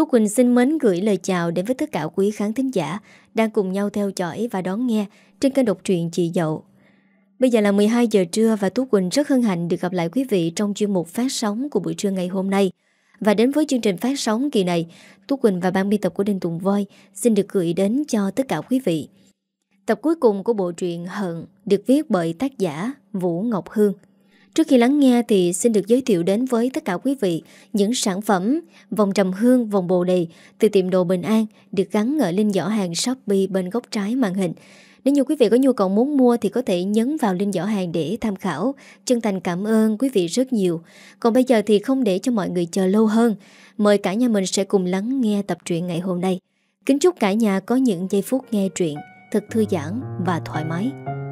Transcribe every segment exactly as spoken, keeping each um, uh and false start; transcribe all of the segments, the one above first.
Tú Quỳnh xin mến gửi lời chào đến với tất cả quý khán thính giả đang cùng nhau theo dõi và đón nghe trên kênh độc truyện Chị Dậu. Bây giờ là mười hai giờ trưa và Tú Quỳnh rất hân hạnh được gặp lại quý vị trong chuyên mục phát sóng của buổi trưa ngày hôm nay. Và đến với chương trình phát sóng kỳ này, Tú Quỳnh và ban biên tập của Đinh Tùng Voi xin được gửi đến cho tất cả quý vị tập cuối cùng của bộ truyện Hận được viết bởi tác giả Vũ Ngọc Hương. Trước khi lắng nghe thì xin được giới thiệu đến với tất cả quý vị những sản phẩm vòng trầm hương, vòng bồ đề từ tiệm đồ Bình An được gắn ở link giỏ hàng Shopee bên góc trái màn hình. Nếu như quý vị có nhu cầu muốn mua thì có thể nhấn vào link giỏ hàng để tham khảo. Chân thành cảm ơn quý vị rất nhiều. Còn bây giờ thì không để cho mọi người chờ lâu hơn, mời cả nhà mình sẽ cùng lắng nghe tập truyện ngày hôm nay. Kính chúc cả nhà có những giây phút nghe truyện thật thư giãn và thoải mái.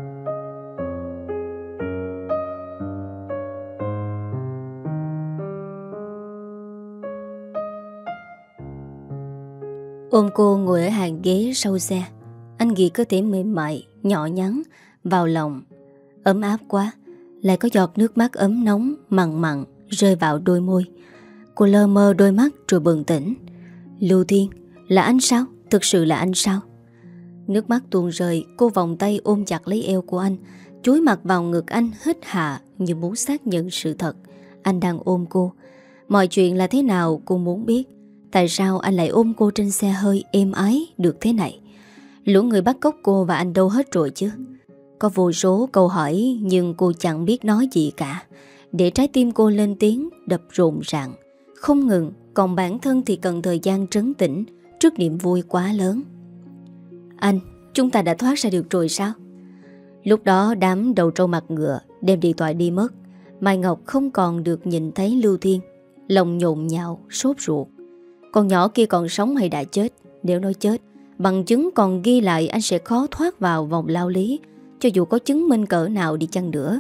Ôm cô ngồi ở hàng ghế sau xe, anh ghi cơ thể mềm mại, nhỏ nhắn vào lòng. Ấm áp quá, lại có giọt nước mắt ấm nóng mặn mặn rơi vào đôi môi. Cô lơ mơ đôi mắt rồi bừng tỉnh. Lưu Thiên, là anh sao? Thực sự là anh sao? Nước mắt tuôn rơi, cô vòng tay ôm chặt lấy eo của anh, chúi mặt vào ngực anh, hít hạ như muốn xác nhận sự thật. Anh đang ôm cô. Mọi chuyện là thế nào cô muốn biết. Tại sao anh lại ôm cô trên xe hơi êm ái được thế này? Lũ người bắt cóc cô và anh đâu hết rồi chứ? Có vô số câu hỏi nhưng cô chẳng biết nói gì cả. Để trái tim cô lên tiếng đập rộn ràng không ngừng, còn bản thân thì cần thời gian trấn tĩnh trước niềm vui quá lớn. Anh, chúng ta đã thoát ra được rồi sao? Lúc đó đám đầu trâu mặt ngựa đem điện thoại đi mất. Mai Ngọc không còn được nhìn thấy Lưu Thiên, lòng nhộn nhạo, sốt ruột. Con nhỏ kia còn sống hay đã chết? Nếu nói chết, bằng chứng còn ghi lại anh sẽ khó thoát vào vòng lao lý, cho dù có chứng minh cỡ nào đi chăng nữa.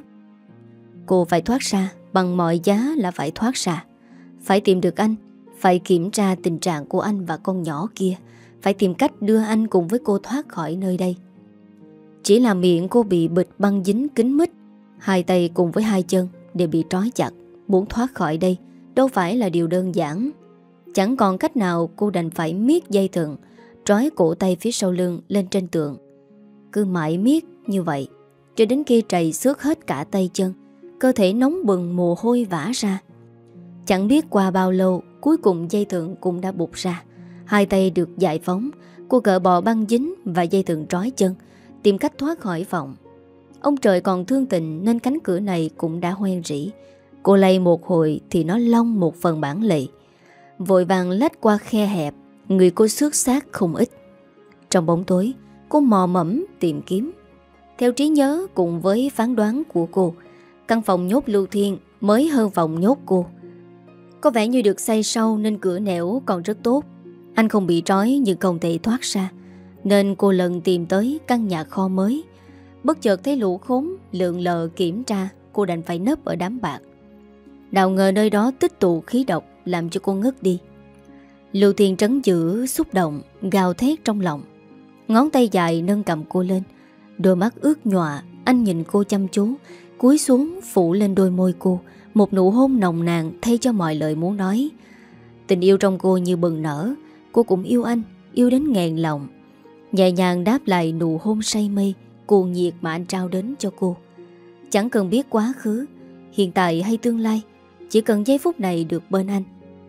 Cô phải thoát ra, bằng mọi giá là phải thoát ra. Phải tìm được anh, phải kiểm tra tình trạng của anh và con nhỏ kia, phải tìm cách đưa anh cùng với cô thoát khỏi nơi đây. Chỉ là miệng cô bị bịt băng dính kín mít, hai tay cùng với hai chân đều bị trói chặt. Muốn thoát khỏi đây đâu phải là điều đơn giản. Chẳng còn cách nào, cô đành phải miết dây thừng trói cổ tay phía sau lưng lên trên tường. Cứ mãi miết như vậy cho đến khi trầy xước hết cả tay chân, cơ thể nóng bừng mồ hôi vã ra. Chẳng biết qua bao lâu, cuối cùng dây thừng cũng đã buộc ra. Hai tay được giải phóng. Cô gỡ bỏ băng dính và dây thừng trói chân, tìm cách thoát khỏi phòng. Ông trời còn thương tình nên cánh cửa này cũng đã hoen rỉ. Cô lay một hồi thì nó long một phần bản lề. Vội vàng lách qua khe hẹp, người cô xước xác không ít. Trong bóng tối, cô mò mẫm tìm kiếm. Theo trí nhớ cùng với phán đoán của cô, căn phòng nhốt Lưu Thiên mới hơn phòng nhốt cô. Có vẻ như được xây sâu nên cửa nẻo còn rất tốt. Anh không bị trói nhưng không thể thoát ra, nên cô lần tìm tới căn nhà kho mới. Bất chợt thấy lũ khốn lượn lờ kiểm tra, cô đành phải nấp ở đám bạc. Nào ngờ nơi đó tích tụ khí độc làm cho cô ngất đi. Lưu Thiên trấn giữ xúc động, gào thét trong lòng. Ngón tay dài nâng cầm cô lên. Đôi mắt ướt nhọa, anh nhìn cô chăm chú, cúi xuống phủ lên đôi môi cô một nụ hôn nồng nàn thay cho mọi lời muốn nói. Tình yêu trong cô như bừng nở. Cô cũng yêu anh, yêu đến nghẹn lòng. Nhẹ nhàng đáp lại nụ hôn say mê cuồng nhiệt mà anh trao đến cho cô. Chẳng cần biết quá khứ, hiện tại hay tương lai, chỉ cần giây phút này được bên anh.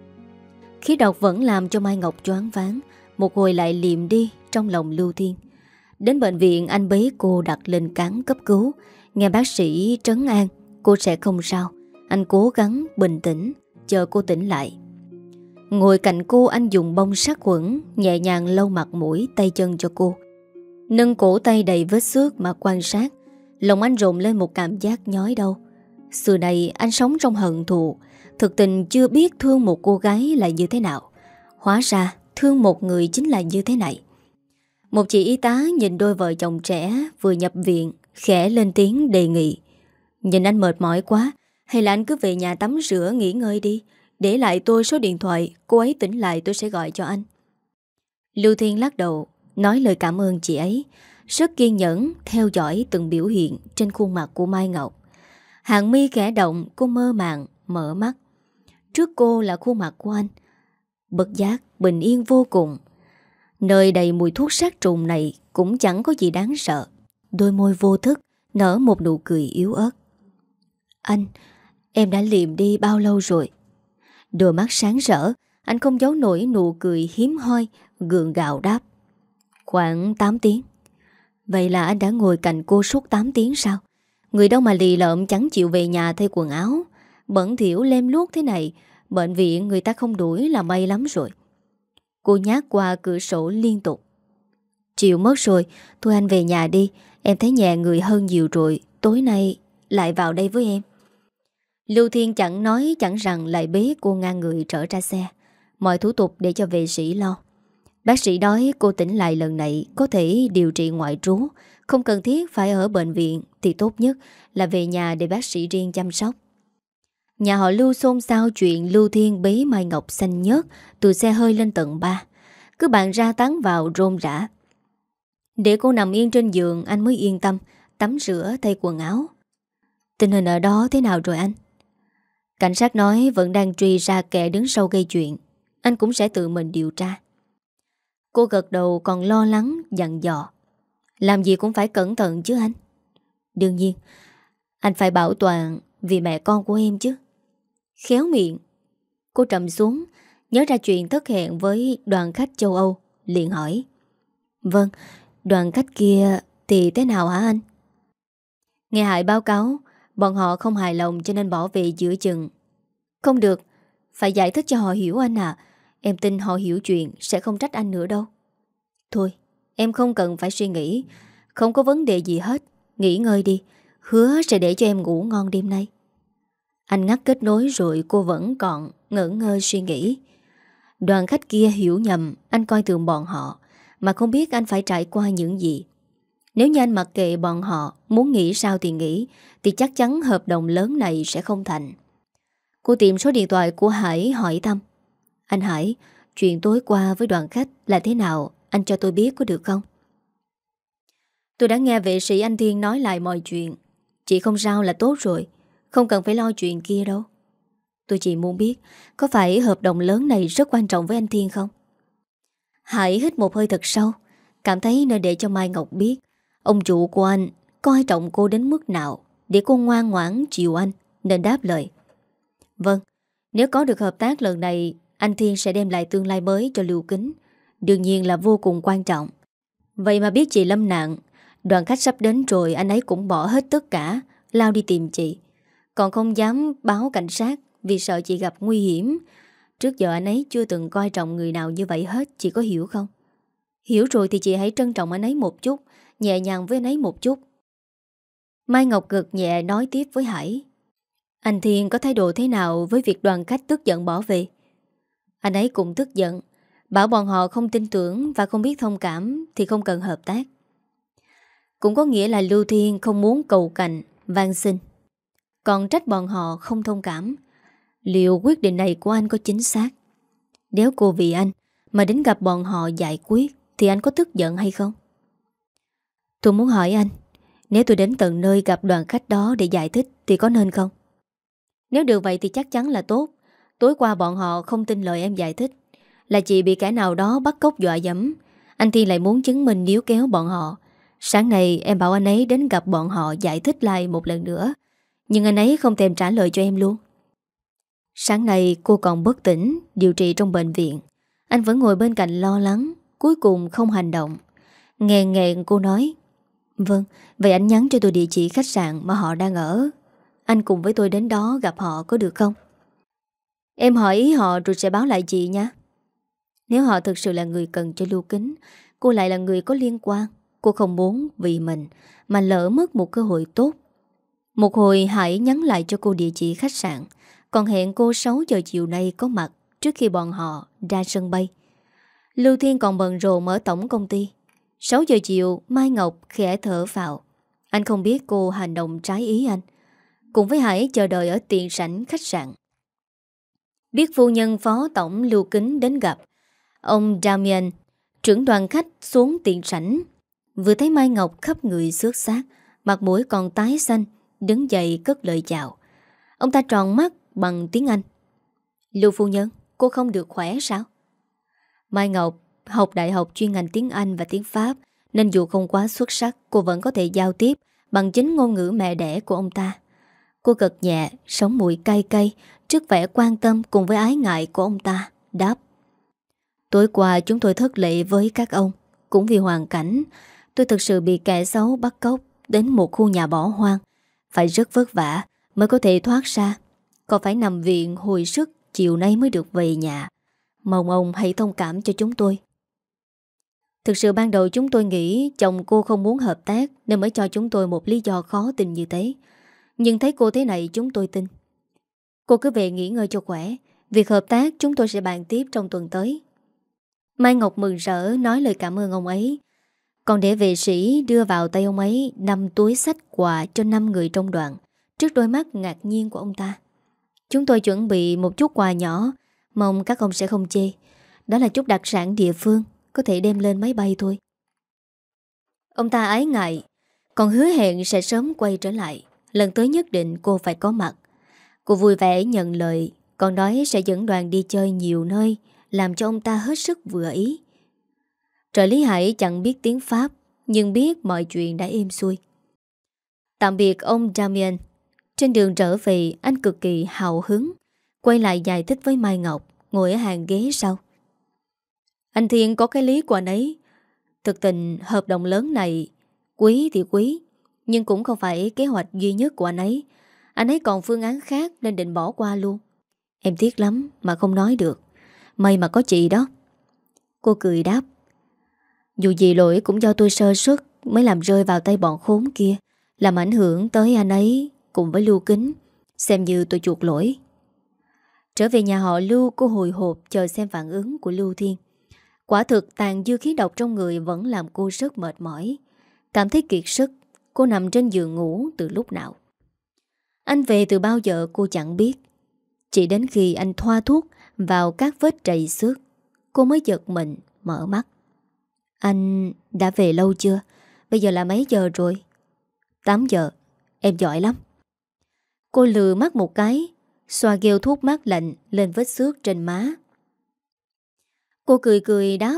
Khí độc vẫn làm cho Mai Ngọc choáng váng, một hồi lại liệm đi trong lòng Lưu Thiên. Đến bệnh viện anh bế cô đặt lên cáng cấp cứu. Nghe bác sĩ trấn an cô sẽ không sao. Anh cố gắng bình tĩnh chờ cô tỉnh lại. Ngồi cạnh cô, anh dùng bông sát khuẩn nhẹ nhàng lau mặt mũi tay chân cho cô, nâng cổ tay đầy vết xước mà quan sát. Lòng anh rộn lên một cảm giác nhói đau. Xưa này anh sống trong hận thù, thực tình chưa biết thương một cô gái là như thế nào. Hóa ra thương một người chính là như thế này. Một chị y tá nhìn đôi vợ chồng trẻ vừa nhập viện, khẽ lên tiếng đề nghị: "Nhìn anh mệt mỏi quá, hay là anh cứ về nhà tắm rửa nghỉ ngơi đi. Để lại tôi số điện thoại, cô ấy tỉnh lại tôi sẽ gọi cho anh." Lưu Thiên lắc đầu, nói lời cảm ơn chị ấy, rất kiên nhẫn theo dõi từng biểu hiện trên khuôn mặt của Mai Ngọc. Hàng mi khẽ động, cô mơ màng mở mắt. Trước cô là khuôn mặt của anh. Bất giác bình yên vô cùng. Nơi đầy mùi thuốc sát trùng này cũng chẳng có gì đáng sợ. Đôi môi vô thức nở một nụ cười yếu ớt. Anh, em đã liệm đi bao lâu rồi? Đôi mắt sáng rỡ, anh không giấu nổi nụ cười hiếm hoi, gượng gạo đáp. Khoảng tám tiếng. Vậy là anh đã ngồi cạnh cô suốt tám tiếng sao? Người đâu mà lì lợm chẳng chịu về nhà thay quần áo. Bẩn thỉu lem luốc thế này, bệnh viện người ta không đuổi là may lắm rồi. Cô nhát qua cửa sổ liên tục. Chịu mất rồi, thôi anh về nhà đi. Em thấy nhẹ người hơn nhiều rồi. Tối nay lại vào đây với em. Lưu Thiên chẳng nói chẳng rằng lại bế cô ngang người trở ra xe. Mọi thủ tục để cho vệ sĩ lo. Bác sĩ nói cô tỉnh lại lần này có thể điều trị ngoại trú, không cần thiết phải ở bệnh viện, thì tốt nhất là về nhà để bác sĩ riêng chăm sóc. Nhà họ Lưu xôn xao chuyện Lưu Thiên bế Mai Ngọc xanh nhớt từ xe hơi lên tầng ba. Cứ bạn ra tán vào rôm rã. Để cô nằm yên trên giường anh mới yên tâm tắm rửa thay quần áo. Tình hình ở đó thế nào rồi anh? Cảnh sát nói vẫn đang truy ra kẻ đứng sau gây chuyện. Anh cũng sẽ tự mình điều tra. Cô gật đầu còn lo lắng dặn dò. Làm gì cũng phải cẩn thận chứ anh. Đương nhiên, anh phải bảo toàn vì mẹ con của em chứ. Khéo miệng. Cô trầm xuống, nhớ ra chuyện thất hẹn với đoàn khách châu Âu, liền hỏi. Vâng, đoàn khách kia thì thế nào hả anh? Nghe Hải báo cáo, bọn họ không hài lòng cho nên bỏ về giữa chừng. Không được, phải giải thích cho họ hiểu anh à. Em tin họ hiểu chuyện sẽ không trách anh nữa đâu. Thôi, em không cần phải suy nghĩ. Không có vấn đề gì hết. Nghỉ ngơi đi. Hứa sẽ để cho em ngủ ngon đêm nay. Anh ngắt kết nối rồi cô vẫn còn ngỡ ngơ suy nghĩ. Đoàn khách kia hiểu nhầm anh coi thường bọn họ, mà không biết anh phải trải qua những gì. Nếu như anh mặc kệ bọn họ, muốn nghĩ sao thì nghĩ, thì chắc chắn hợp đồng lớn này sẽ không thành. Cô tìm số điện thoại của Hải hỏi thăm. Anh Hải, chuyện tối qua với đoàn khách là thế nào? Anh cho tôi biết có được không? Tôi đã nghe vệ sĩ anh Thiên nói lại mọi chuyện. Chị không sao là tốt rồi. Không cần phải lo chuyện kia đâu. Tôi chỉ muốn biết có phải hợp đồng lớn này rất quan trọng với anh Thiên không? Hải hít một hơi thật sâu, cảm thấy nên để cho Mai Ngọc biết ông chủ của anh coi trọng cô đến mức nào để cô ngoan ngoãn chịu anh, nên đáp lời. Vâng, nếu có được hợp tác lần này, anh Thiên sẽ đem lại tương lai mới cho Lưu Kính. Đương nhiên là vô cùng quan trọng. Vậy mà biết chị lâm nạn, đoàn khách sắp đến rồi anh ấy cũng bỏ hết tất cả, lao đi tìm chị. Còn không dám báo cảnh sát vì sợ chị gặp nguy hiểm. Trước giờ anh ấy chưa từng coi trọng người nào như vậy hết, chị có hiểu không? Hiểu rồi thì chị hãy trân trọng anh ấy một chút, nhẹ nhàng với anh ấy một chút. Mai Ngọc gật nhẹ nói tiếp với Hải. Anh Thiên có thái độ thế nào với việc đoàn khách tức giận bỏ về? Anh ấy cũng tức giận, bảo bọn họ không tin tưởng và không biết thông cảm thì không cần hợp tác. Cũng có nghĩa là Lưu Thiên không muốn cầu cạnh, van xin. Còn trách bọn họ không thông cảm. Liệu quyết định này của anh có chính xác? Nếu cô vì anh mà đến gặp bọn họ giải quyết thì anh có tức giận hay không? Tôi muốn hỏi anh, nếu tôi đến tận nơi gặp đoàn khách đó để giải thích thì có nên không? Nếu được vậy thì chắc chắn là tốt. Tối qua bọn họ không tin lời em giải thích, là chị bị kẻ nào đó bắt cóc dọa dẫm. Anh Thiên lại muốn chứng minh níu kéo bọn họ. Sáng nay em bảo anh ấy đến gặp bọn họ giải thích lại một lần nữa, nhưng anh ấy không thèm trả lời cho em luôn. Sáng nay cô còn bất tỉnh, điều trị trong bệnh viện. Anh vẫn ngồi bên cạnh lo lắng, cuối cùng không hành động. Nghẹn nghẹn cô nói. Vâng, vậy anh nhắn cho tôi địa chỉ khách sạn mà họ đang ở. Anh cùng với tôi đến đó gặp họ có được không? Em hỏi ý họ rồi sẽ báo lại chị nha. Nếu họ thực sự là người cần cho Lưu Kính, cô lại là người có liên quan. Cô không muốn vì mình mà lỡ mất một cơ hội tốt. Một hồi Hải nhắn lại cho cô địa chỉ khách sạn, còn hẹn cô sáu giờ chiều nay có mặt trước khi bọn họ ra sân bay. Lưu Thiên còn bận rộn ở tổng công ty. Sáu giờ chiều Mai Ngọc khẽ thở vào. Anh không biết cô hành động trái ý anh. Cùng với Hải chờ đợi ở tiền sảnh khách sạn. Biết phu nhân phó tổng Lưu Kính đến gặp, ông Damian, trưởng đoàn khách xuống tiền sảnh. Vừa thấy Mai Ngọc khắp người xước xác, mặt mũi còn tái xanh, đứng dậy cất lời chào. Ông ta tròn mắt bằng tiếng Anh. Lưu phu nhân, cô không được khỏe sao? Mai Ngọc học đại học chuyên ngành tiếng Anh và tiếng Pháp, nên dù không quá xuất sắc, cô vẫn có thể giao tiếp bằng chính ngôn ngữ mẹ đẻ của ông ta. Cô gật nhẹ, sống mũi cay cay trước vẻ quan tâm cùng với ái ngại của ông ta, đáp: Tối qua chúng tôi thất lễ với các ông. Cũng vì hoàn cảnh, tôi thực sự bị kẻ xấu bắt cóc đến một khu nhà bỏ hoang. Phải rất vất vả mới có thể thoát ra. Còn phải nằm viện hồi sức, chiều nay mới được về nhà. Mong ông hãy thông cảm cho chúng tôi. Thực sự ban đầu chúng tôi nghĩ chồng cô không muốn hợp tác, nên mới cho chúng tôi một lý do khó tin như thế. Nhưng thấy cô thế này chúng tôi tin. Cô cứ về nghỉ ngơi cho khỏe. Việc hợp tác chúng tôi sẽ bàn tiếp trong tuần tới. Mai Ngọc mừng rỡ nói lời cảm ơn ông ấy. Còn để vệ sĩ đưa vào tay ông ấy năm túi xách quà cho năm người trong đoàn, trước đôi mắt ngạc nhiên của ông ta. Chúng tôi chuẩn bị một chút quà nhỏ, mong các ông sẽ không chê. Đó là chút đặc sản địa phương, có thể đem lên máy bay thôi. Ông ta ái ngại, còn hứa hẹn sẽ sớm quay trở lại. Lần tới nhất định cô phải có mặt. Cô vui vẻ nhận lời, còn nói sẽ dẫn đoàn đi chơi nhiều nơi, làm cho ông ta hết sức vừa ý. Trợ lý Hải chẳng biết tiếng Pháp, nhưng biết mọi chuyện đã êm xuôi. Tạm biệt ông Damien. Trên đường trở về, anh cực kỳ hào hứng, quay lại giải thích với Mai Ngọc, ngồi ở hàng ghế sau. Anh Thiên có cái lý của anh ấy. Thực tình hợp đồng lớn này quý thì quý, nhưng cũng không phải kế hoạch duy nhất của anh ấy. Anh ấy còn phương án khác nên định bỏ qua luôn. Em tiếc lắm mà không nói được. May mà có chị đó. Cô cười đáp: Dù gì lỗi cũng do tôi sơ suất mới làm rơi vào tay bọn khốn kia, làm ảnh hưởng tới anh ấy cùng với Lưu Kính. Xem như tôi chuộc lỗi. Trở về nhà họ Lưu, cô hồi hộp chờ xem phản ứng của Lưu Thiên. Quả thực tàn dư khí độc trong người vẫn làm cô rất mệt mỏi. Cảm thấy kiệt sức, cô nằm trên giường ngủ từ lúc nào. Anh về từ bao giờ cô chẳng biết. Chỉ đến khi anh thoa thuốc vào các vết trầy xước, cô mới giật mình mở mắt. Anh đã về lâu chưa? Bây giờ là mấy giờ rồi? tám giờ. Em giỏi lắm. Cô lừa mắt một cái, xoa gheo thuốc mát lạnh lên vết xước trên má. Cô cười cười đáp: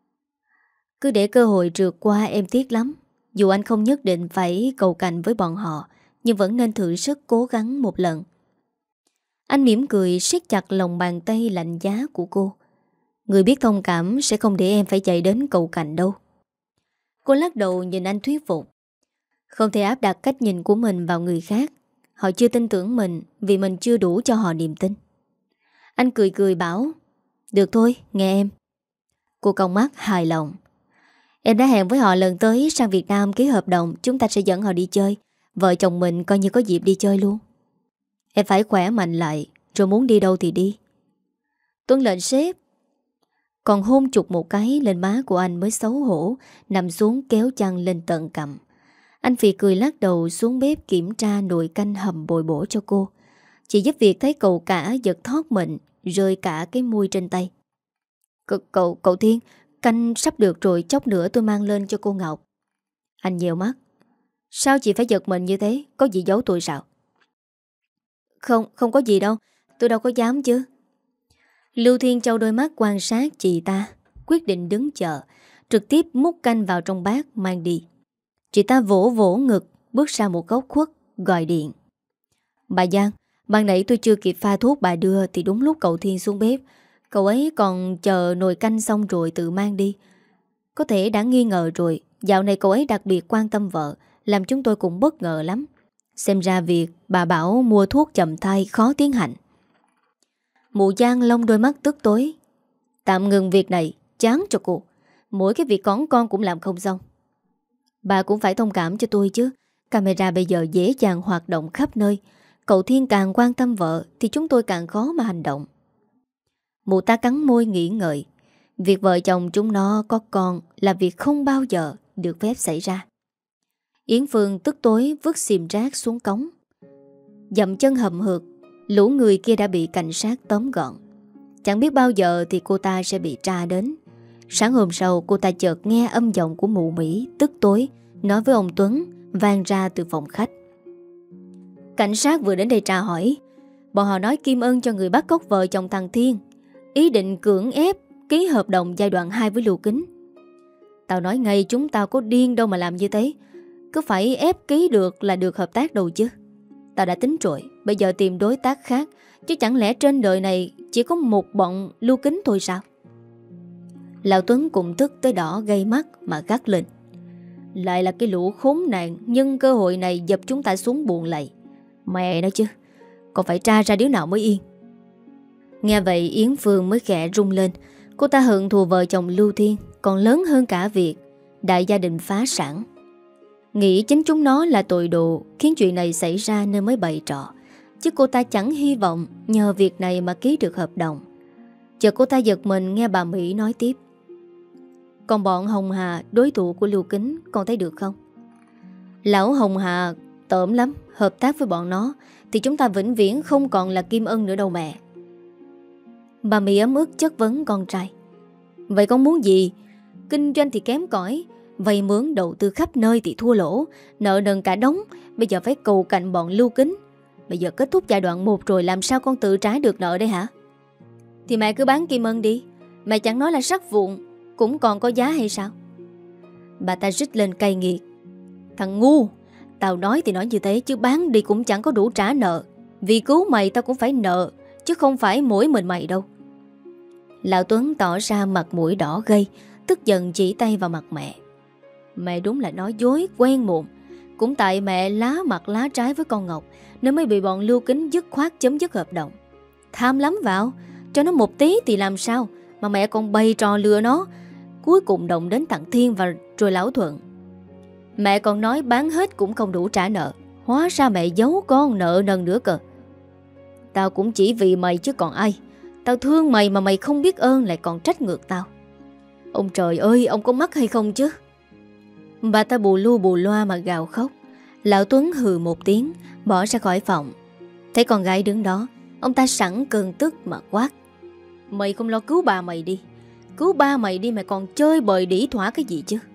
Cứ để cơ hội trượt qua, em tiếc lắm. Dù anh không nhất định phải cầu cạnh với bọn họ, nhưng vẫn nên thử sức cố gắng một lần. Anh mỉm cười siết chặt lòng bàn tay lạnh giá của cô. Người biết thông cảm sẽ không để em phải chạy đến cầu cạnh đâu. Cô lắc đầu nhìn anh thuyết phục. Không thể áp đặt cách nhìn của mình vào người khác. Họ chưa tin tưởng mình vì mình chưa đủ cho họ niềm tin. Anh cười cười bảo: Được thôi, nghe em. Cô cong mắt hài lòng. Em đã hẹn với họ lần tới sang Việt Nam ký hợp đồng, chúng ta sẽ dẫn họ đi chơi. Vợ chồng mình coi như có dịp đi chơi luôn. Em phải khỏe mạnh lại, rồi muốn đi đâu thì đi. Tuân lệnh sếp. Còn hôn chụp một cái lên má của anh mới xấu hổ, nằm xuống kéo chăn lên tận cằm. Anh phì cười lắc đầu xuống bếp kiểm tra nồi canh hầm bồi bổ cho cô. Chỉ giúp việc thấy cậu cả giật thót mình, rơi cả cái môi trên tay. C- Cậu, cậu Thiên, canh sắp được rồi, chốc nữa tôi mang lên cho cô Ngọc. Anh nhèo mắt. Sao chị phải giật mình như thế? Có gì giấu tôi sao? Không, không có gì đâu. Tôi đâu có dám chứ. Lưu Thiên trao đôi mắt quan sát chị ta, quyết định đứng chờ, trực tiếp múc canh vào trong bát mang đi. Chị ta vỗ vỗ ngực, bước ra một góc khuất, gọi điện. Bà Giang, ban nãy tôi chưa kịp pha thuốc bà đưa thì đúng lúc cậu Thiên xuống bếp. Cậu ấy còn chờ nồi canh xong rồi tự mang đi. Có thể đã nghi ngờ rồi. Dạo này cậu ấy đặc biệt quan tâm vợ, làm chúng tôi cũng bất ngờ lắm. Xem ra việc bà bảo mua thuốc chậm thai khó tiến hành. Mụ Giang lông đôi mắt tức tối. Tạm ngừng việc này, chán cho cô. Mỗi cái việc con con cũng làm không xong. Bà cũng phải thông cảm cho tôi chứ. Camera bây giờ dễ dàng hoạt động khắp nơi. Cậu Thiên càng quan tâm vợ thì chúng tôi càng khó mà hành động. Mụ ta cắn môi nghĩ ngợi. Việc vợ chồng chúng nó có con là việc không bao giờ được phép xảy ra. Yến Phương tức tối vứt xìm rác xuống cống. Dậm chân hậm hực, lũ người kia đã bị cảnh sát tóm gọn. Chẳng biết bao giờ thì cô ta sẽ bị tra đến. Sáng hôm sau cô ta chợt nghe âm giọng của mụ Mỹ tức tối nói với ông Tuấn vang ra từ phòng khách. Cảnh sát vừa đến đây tra hỏi. Bọn họ nói Kim Ân cho người bắt cóc vợ chồng thằng Thiên, ý định cưỡng ép ký hợp đồng giai đoạn hai với Lưu Kính. Tao nói ngay chúng tao có điên đâu mà làm như thế. Cứ phải ép ký được là được hợp tác đâu chứ. Tao đã tính rồi, bây giờ tìm đối tác khác. Chứ chẳng lẽ trên đời này chỉ có một bọn Lưu Kính thôi sao? Lão Tuấn cũng tức tới đỏ gây mắt mà gắt lên. Lại là cái lũ khốn nạn nhân cơ hội này dập chúng ta xuống buồn lầy. Mẹ nói chứ, còn phải tra ra đứa nào mới yên. Nghe vậy Yến Phương mới khẽ rung lên. Cô ta hận thù vợ chồng Lưu Thiên còn lớn hơn cả việc đại gia đình phá sản. Nghĩ chính chúng nó là tội đồ khiến chuyện này xảy ra nên mới bày trò. Chứ cô ta chẳng hy vọng nhờ việc này mà ký được hợp đồng. Chợt cô ta giật mình nghe bà Mỹ nói tiếp. Còn bọn Hồng Hà, đối thủ của Lưu Kính, con thấy được không? Lão Hồng Hà tởm lắm. Hợp tác với bọn nó thì chúng ta vĩnh viễn không còn là Kim Ân nữa đâu mẹ. Bà Mỹ ấm ức chất vấn con trai. Vậy con muốn gì? Kinh doanh thì kém cỏi, vay mướn đầu tư khắp nơi thì thua lỗ, nợ nần cả đống. Bây giờ phải cầu cạnh bọn Lưu Kính. Bây giờ kết thúc giai đoạn một rồi, làm sao con tự trả được nợ đây hả? Thì mẹ cứ bán Kim Ân đi. Mẹ chẳng nói là sắt vụn cũng còn có giá hay sao? Bà ta rít lên cay nghiệt. Thằng ngu, tao nói thì nói như thế, chứ bán đi cũng chẳng có đủ trả nợ. Vì cứu mày tao cũng phải nợ, chứ không phải mỗi mình mày đâu. Lão Tuấn tỏ ra mặt mũi đỏ gay, tức giận chỉ tay vào mặt mẹ. Mẹ đúng là nói dối quen mồm. Cũng tại mẹ lá mặt lá trái với con Ngọc nên mới bị bọn Lưu Kính dứt khoát chấm dứt hợp đồng. Tham lắm vào, cho nó một tí thì làm sao mà mẹ còn bày trò lừa nó. Cuối cùng động đến tặng Thiên và rồi Lão Thuận. Mẹ còn nói bán hết cũng không đủ trả nợ. Hóa ra mẹ giấu con nợ nần nữa cơ. Tao cũng chỉ vì mày chứ còn ai. Tao thương mày mà mày không biết ơn lại còn trách ngược tao. Ông trời ơi, ông có mắt hay không chứ? Bà ta bù lu bù loa mà gào khóc. Lão Tuấn hừ một tiếng, bỏ ra khỏi phòng. Thấy con gái đứng đó, ông ta sẵn cơn tức mà quát. Mày không lo cứu bà mày đi. Cứu ba mày đi, mày còn chơi bời đĩ thỏa cái gì chứ?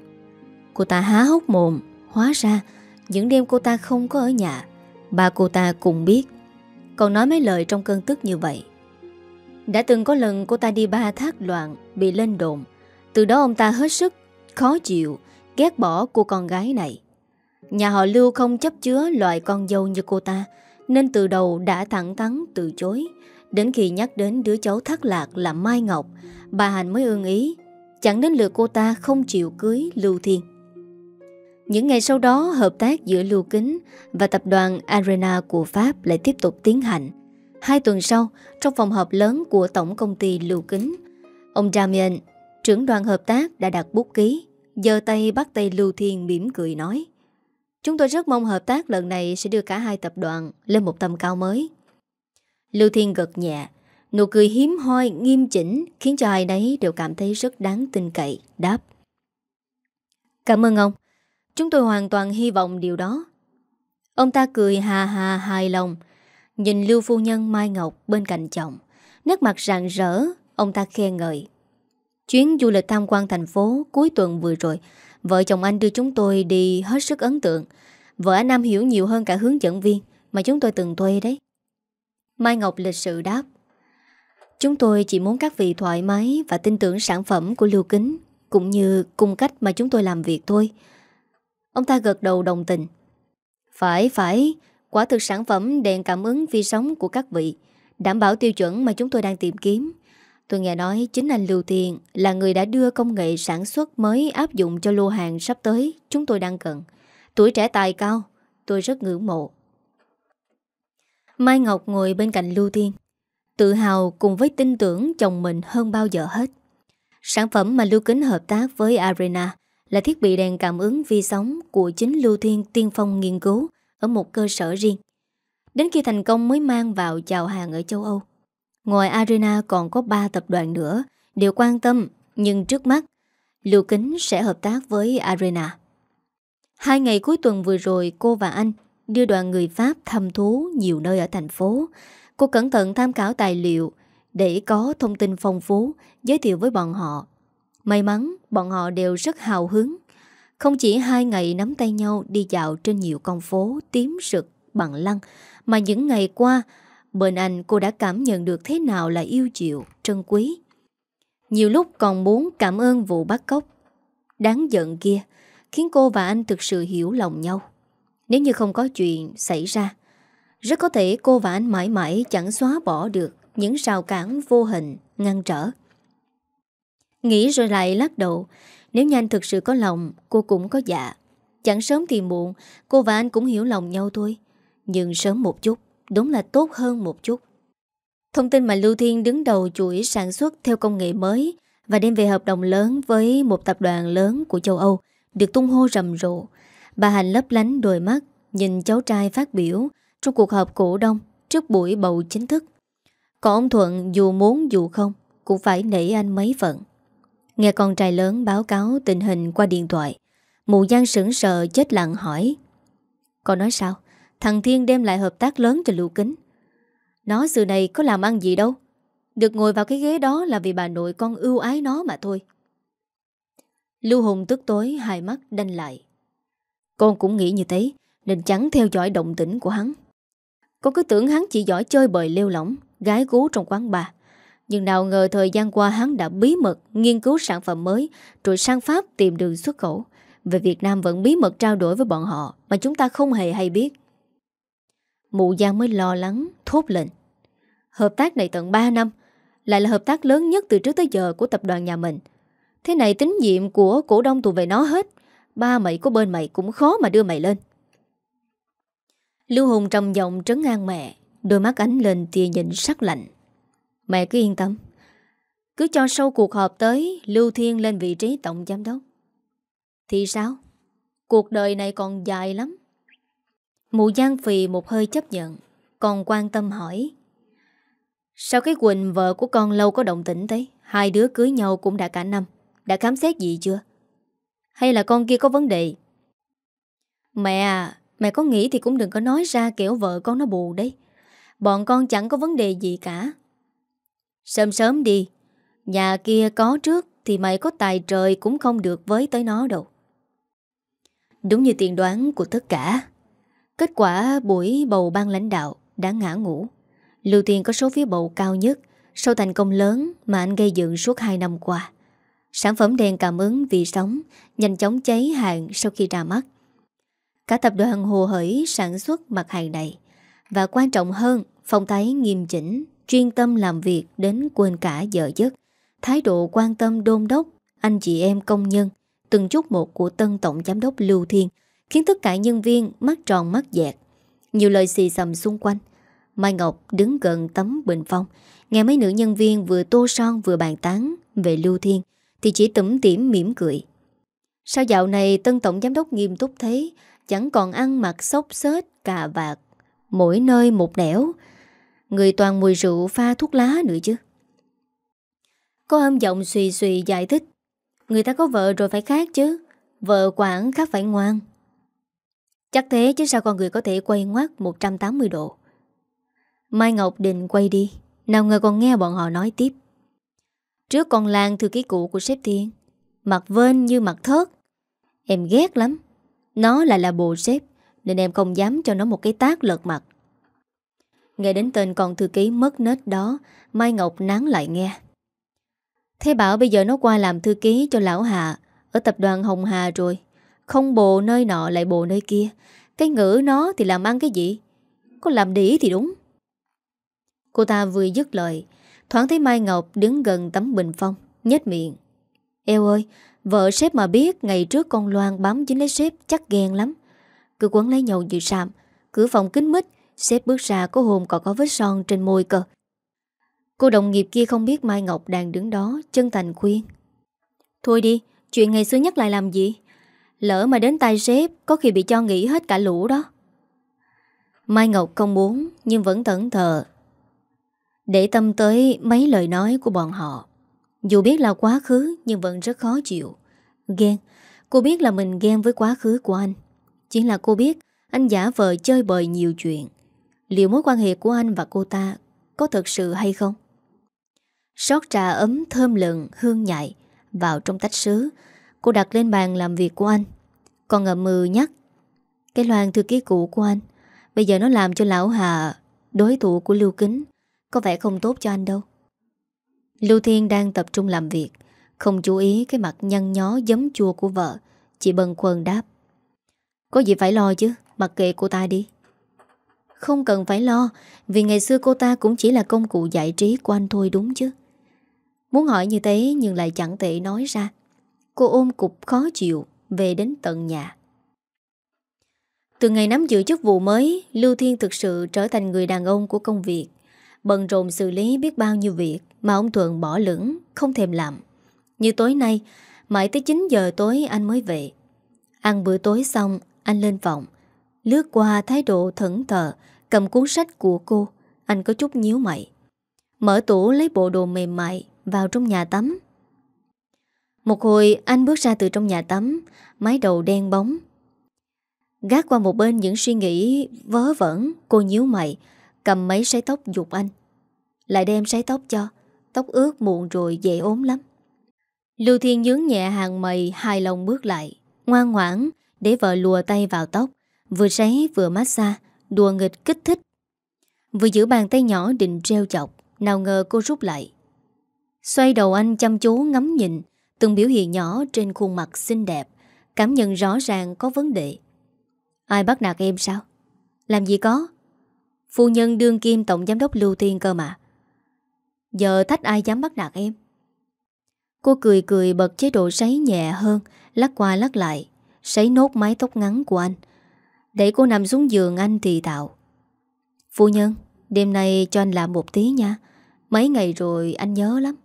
Cô ta há hốc mồm. Hóa ra những đêm cô ta không có ở nhà, ba cô ta cùng biết. Còn nói mấy lời trong cơn tức như vậy. Đã từng có lần cô ta đi ba thác loạn, bị lên đồn. Từ đó ông ta hết sức khó chịu, ghét bỏ cô con gái này. Nhà họ Lưu không chấp chứa loại con dâu như cô ta, nên từ đầu đã thẳng thắn từ chối. Đến khi nhắc đến đứa cháu thất lạc là Mai Ngọc, bà Hạnh mới ưng ý. Chẳng đến lượt cô ta không chịu cưới Lưu Thiên. Những ngày sau đó, hợp tác giữa Lưu Kính và tập đoàn Arena của Pháp lại tiếp tục tiến hành. Hai tuần sau, trong phòng họp lớn của tổng công ty Lưu Kính, ông Damien, trưởng đoàn hợp tác đã đặt bút ký, giơ tay bắt tay Lưu Thiên mỉm cười nói: Chúng tôi rất mong hợp tác lần này sẽ đưa cả hai tập đoàn lên một tầm cao mới. Lưu Thiên gật nhẹ, nụ cười hiếm hoi, nghiêm chỉnh khiến cho ai nấy đều cảm thấy rất đáng tin cậy, đáp: Cảm ơn ông, chúng tôi hoàn toàn hy vọng điều đó. Ông ta cười hà hà hài lòng, nhìn Lưu phu nhân Mai Ngọc bên cạnh chồng, nét mặt rạng rỡ. Ông ta khen ngợi: Chuyến du lịch tham quan thành phố cuối tuần vừa rồi, vợ chồng anh đưa chúng tôi đi hết sức ấn tượng. Vợ anh am hiểu nhiều hơn cả hướng dẫn viên mà chúng tôi từng thuê đấy. Mai Ngọc lịch sự đáp: Chúng tôi chỉ muốn các vị thoải mái và tin tưởng sản phẩm của Lưu Kính, cũng như cung cách mà chúng tôi làm việc thôi. Ông ta gật đầu đồng tình: Phải phải, quả thực sản phẩm đèn cảm ứng vi sóng của các vị đảm bảo tiêu chuẩn mà chúng tôi đang tìm kiếm. Tôi nghe nói chính anh Lưu Thiên là người đã đưa công nghệ sản xuất mới áp dụng cho lô hàng sắp tới chúng tôi đang cần. Tuổi trẻ tài cao, tôi rất ngưỡng mộ. Mai Ngọc ngồi bên cạnh Lưu Thiên, tự hào cùng với tin tưởng chồng mình hơn bao giờ hết. Sản phẩm mà Lưu Kính hợp tác với Arena là thiết bị đèn cảm ứng vi sóng của chính Lưu Thiên tiên phong nghiên cứu ở một cơ sở riêng. Đến khi thành công mới mang vào chào hàng ở châu Âu. Ngoài Arena còn có ba tập đoàn nữa đều quan tâm, nhưng trước mắt Lưu Kính sẽ hợp tác với Arena. Hai ngày cuối tuần vừa rồi, cô và anh đưa đoàn người Pháp thăm thú nhiều nơi ở thành phố. Cô cẩn thận tham khảo tài liệu để có thông tin phong phú giới thiệu với bọn họ. May mắn bọn họ đều rất hào hứng. Không chỉ hai ngày nắm tay nhau đi dạo trên nhiều con phố tím rực bằng lăng, mà những ngày qua bên anh cô đã cảm nhận được thế nào là yêu chiều, trân quý. Nhiều lúc còn muốn cảm ơn vụ bắt cóc đáng giận kia, khiến cô và anh thực sự hiểu lòng nhau. Nếu như không có chuyện xảy ra, rất có thể cô và anh mãi mãi chẳng xóa bỏ được những rào cản vô hình ngăn trở. Nghĩ rồi lại lắc đầu. Nếu như anh thực sự có lòng, cô cũng có dạ. Chẳng sớm thì muộn, cô và anh cũng hiểu lòng nhau thôi. Nhưng sớm một chút đúng là tốt hơn một chút. Thông tin mà Lưu Thiên đứng đầu chuỗi sản xuất theo công nghệ mới và đem về hợp đồng lớn với một tập đoàn lớn của châu Âu được tung hô rầm rộ. Bà Hành lấp lánh đôi mắt nhìn cháu trai phát biểu trong cuộc họp cổ đông trước buổi bầu chính thức. Còn ông Thuận dù muốn dù không cũng phải nể anh mấy phần. Nghe con trai lớn báo cáo tình hình qua điện thoại, mụ Giang sững sờ chết lặng hỏi: "Con nói sao? Thằng Thiên đem lại hợp tác lớn cho Lưu Kính. Nó xưa này có làm ăn gì đâu. Được ngồi vào cái ghế đó là vì bà nội con ưu ái nó mà thôi." Lưu Hùng tức tối, hai mắt đanh lại. Con cũng nghĩ như thế, nên chẳng theo dõi động tĩnh của hắn. Con cứ tưởng hắn chỉ giỏi chơi bời lêu lỏng, gái gú trong quán bar. Nhưng nào ngờ thời gian qua hắn đã bí mật nghiên cứu sản phẩm mới, rồi sang Pháp tìm đường xuất khẩu. Về Việt Nam vẫn bí mật trao đổi với bọn họ mà chúng ta không hề hay biết. Mụ Giang mới lo lắng thốt lên: "Hợp tác này tận ba năm, lại là hợp tác lớn nhất từ trước tới giờ của tập đoàn nhà mình. Thế này tín nhiệm của cổ đông tụi về nó hết. Ba mày có bên mày cũng khó mà đưa mày lên." Lưu Hùng trầm giọng trấn an mẹ, đôi mắt ánh lên tia nhìn sắc lạnh. "Mẹ cứ yên tâm. Cứ cho sau cuộc họp tới Lưu Thiên lên vị trí tổng giám đốc. Thì sao? Cuộc đời này còn dài lắm." Mụ Giang phì một hơi chấp nhận, còn quan tâm hỏi: "Sao cái Quỳnh vợ của con lâu có động tĩnh thế? Hai đứa cưới nhau cũng đã cả năm. Đã khám xét gì chưa? Hay là con kia có vấn đề?" "Mẹ à, mẹ có nghĩ thì cũng đừng có nói ra, kẻo vợ con nó bù đấy. Bọn con chẳng có vấn đề gì cả." "Sớm sớm đi. Nhà kia có trước thì mày có tài trời cũng không được với tới nó đâu." Đúng như tiên đoán của tất cả, kết quả buổi bầu ban lãnh đạo đã ngã ngũ. Lưu Thiên có số phiếu bầu cao nhất sau thành công lớn mà anh gây dựng suốt hai năm qua. Sản phẩm đèn cảm ứng vì sóng nhanh chóng cháy hàng sau khi ra mắt. Cả tập đoàn hồ hởi sản xuất mặt hàng này. Và quan trọng hơn, phong thái nghiêm chỉnh, chuyên tâm làm việc đến quên cả giờ giấc. Thái độ quan tâm đôn đốc anh chị em công nhân từng chút một của tân tổng giám đốc Lưu Thiên khiến tất cả nhân viên mắt tròn mắt dẹt. Nhiều lời xì xầm xung quanh. Mai Ngọc đứng gần tấm bình phong, nghe mấy nữ nhân viên vừa tô son vừa bàn tán về Lưu Thiên thì chỉ tủm tỉm mỉm cười. Sao dạo này tân tổng giám đốc nghiêm túc thế, chẳng còn ăn mặc xốc xếch cà vạt, mỗi nơi một nẻo, người toàn mùi rượu pha thuốc lá nữa chứ. Có âm giọng xùy xùy giải thích: "Người ta có vợ rồi phải khác chứ. Vợ quản khác phải ngoan." Chắc thế chứ sao con người có thể quay ngoắt một trăm tám mươi độ. Mai Ngọc định quay đi, nào ngờ còn nghe bọn họ nói tiếp: "Trước con Lan thư ký cũ của sếp Thiên, mặt vên như mặt thớt. Em ghét lắm. Nó lại là bồ sếp, nên em không dám cho nó một cái tát lật mặt." Nghe đến tên con thư ký mất nết đó, Mai Ngọc nán lại nghe. "Thế bảo bây giờ nó qua làm thư ký cho lão Hà ở tập đoàn Hồng Hà rồi. Không bồ nơi nọ lại bồ nơi kia. Cái ngữ nó thì làm ăn cái gì? Có làm đĩ thì đúng." Cô ta vừa dứt lời, thoáng thấy Mai Ngọc đứng gần tấm bình phong, nhếch miệng: "Eo ơi, vợ sếp mà biết ngày trước con Loan bám dính lấy sếp chắc ghen lắm. Cứ quấn lấy nhau như sàm. Cửa phòng kín mít, sếp bước ra có hôm còn có vết son trên môi cơ." Cô đồng nghiệp kia không biết Mai Ngọc đang đứng đó, chân thành khuyên: "Thôi đi, chuyện ngày xưa nhắc lại làm gì? Lỡ mà đến tay sếp có khi bị cho nghỉ hết cả lũ đó." Mai Ngọc không muốn nhưng vẫn thẫn thờ để tâm tới mấy lời nói của bọn họ. Dù biết là quá khứ nhưng vẫn rất khó chịu. Ghen. Cô biết là mình ghen với quá khứ của anh. Chỉ là cô biết anh giả vờ chơi bời nhiều chuyện. Liệu mối quan hệ của anh và cô ta có thật sự hay không? Rót trà ấm thơm lừng hương nhạy vào trong tách sứ. Cô đặt lên bàn làm việc của anh, còn ngậm mừ nhắc: "Cái Loan thư ký cũ của anh, bây giờ nó làm cho lão Hà, đối thủ của Lưu Kính, có vẻ không tốt cho anh đâu." Lưu Thiên đang tập trung làm việc, không chú ý cái mặt nhăn nhó giấm chua của vợ. Chị bâng khuâng đáp: Có gì phải lo chứ, mặc kệ cô ta đi. Không cần phải lo, vì ngày xưa cô ta cũng chỉ là công cụ giải trí của anh thôi đúng chứ. Muốn hỏi như thế nhưng lại chẳng thể nói ra. Cô ôm cục khó chịu về đến tận nhà. Từ ngày nắm giữ chức vụ mới, Lưu Thiên thực sự trở thành người đàn ông của công việc. Bận rộn xử lý biết bao nhiêu việc mà ông Thuận bỏ lửng, không thèm làm. Như tối nay, mãi tới chín giờ tối anh mới về. Ăn bữa tối xong, anh lên phòng. Lướt qua thái độ thẫn thờ cầm cuốn sách của cô, anh có chút nhíu mày. Mở tủ lấy bộ đồ mềm mại vào trong nhà tắm. Một hồi anh bước ra từ trong nhà tắm, mái đầu đen bóng. Gác qua một bên những suy nghĩ vớ vẩn, cô nhíu mày, cầm mấy sấy tóc giục anh. Lại đem sấy tóc cho, tóc ướt muộn rồi dễ ốm lắm. Lưu Thiên nhướng nhẹ hàng mày, hài lòng bước lại, ngoan ngoãn để vợ lùa tay vào tóc, vừa sấy vừa massage, đùa nghịch kích thích. Vừa giữ bàn tay nhỏ định treo chọc, nào ngờ cô rút lại. Xoay đầu anh chăm chú ngắm nhìn từng biểu hiện nhỏ trên khuôn mặt xinh đẹp, cảm nhận rõ ràng có vấn đề. Ai bắt nạt em sao? Làm gì có. Phu nhân đương kim tổng giám đốc Lưu Thiên cơ mà. Giờ thách ai dám bắt nạt em? Cô cười cười bật chế độ sấy nhẹ hơn, lắc qua lắc lại, sấy nốt mái tóc ngắn của anh. Để cô nằm xuống giường anh thì tạo: Phu nhân, đêm nay cho anh làm một tí nha. Mấy ngày rồi anh nhớ lắm.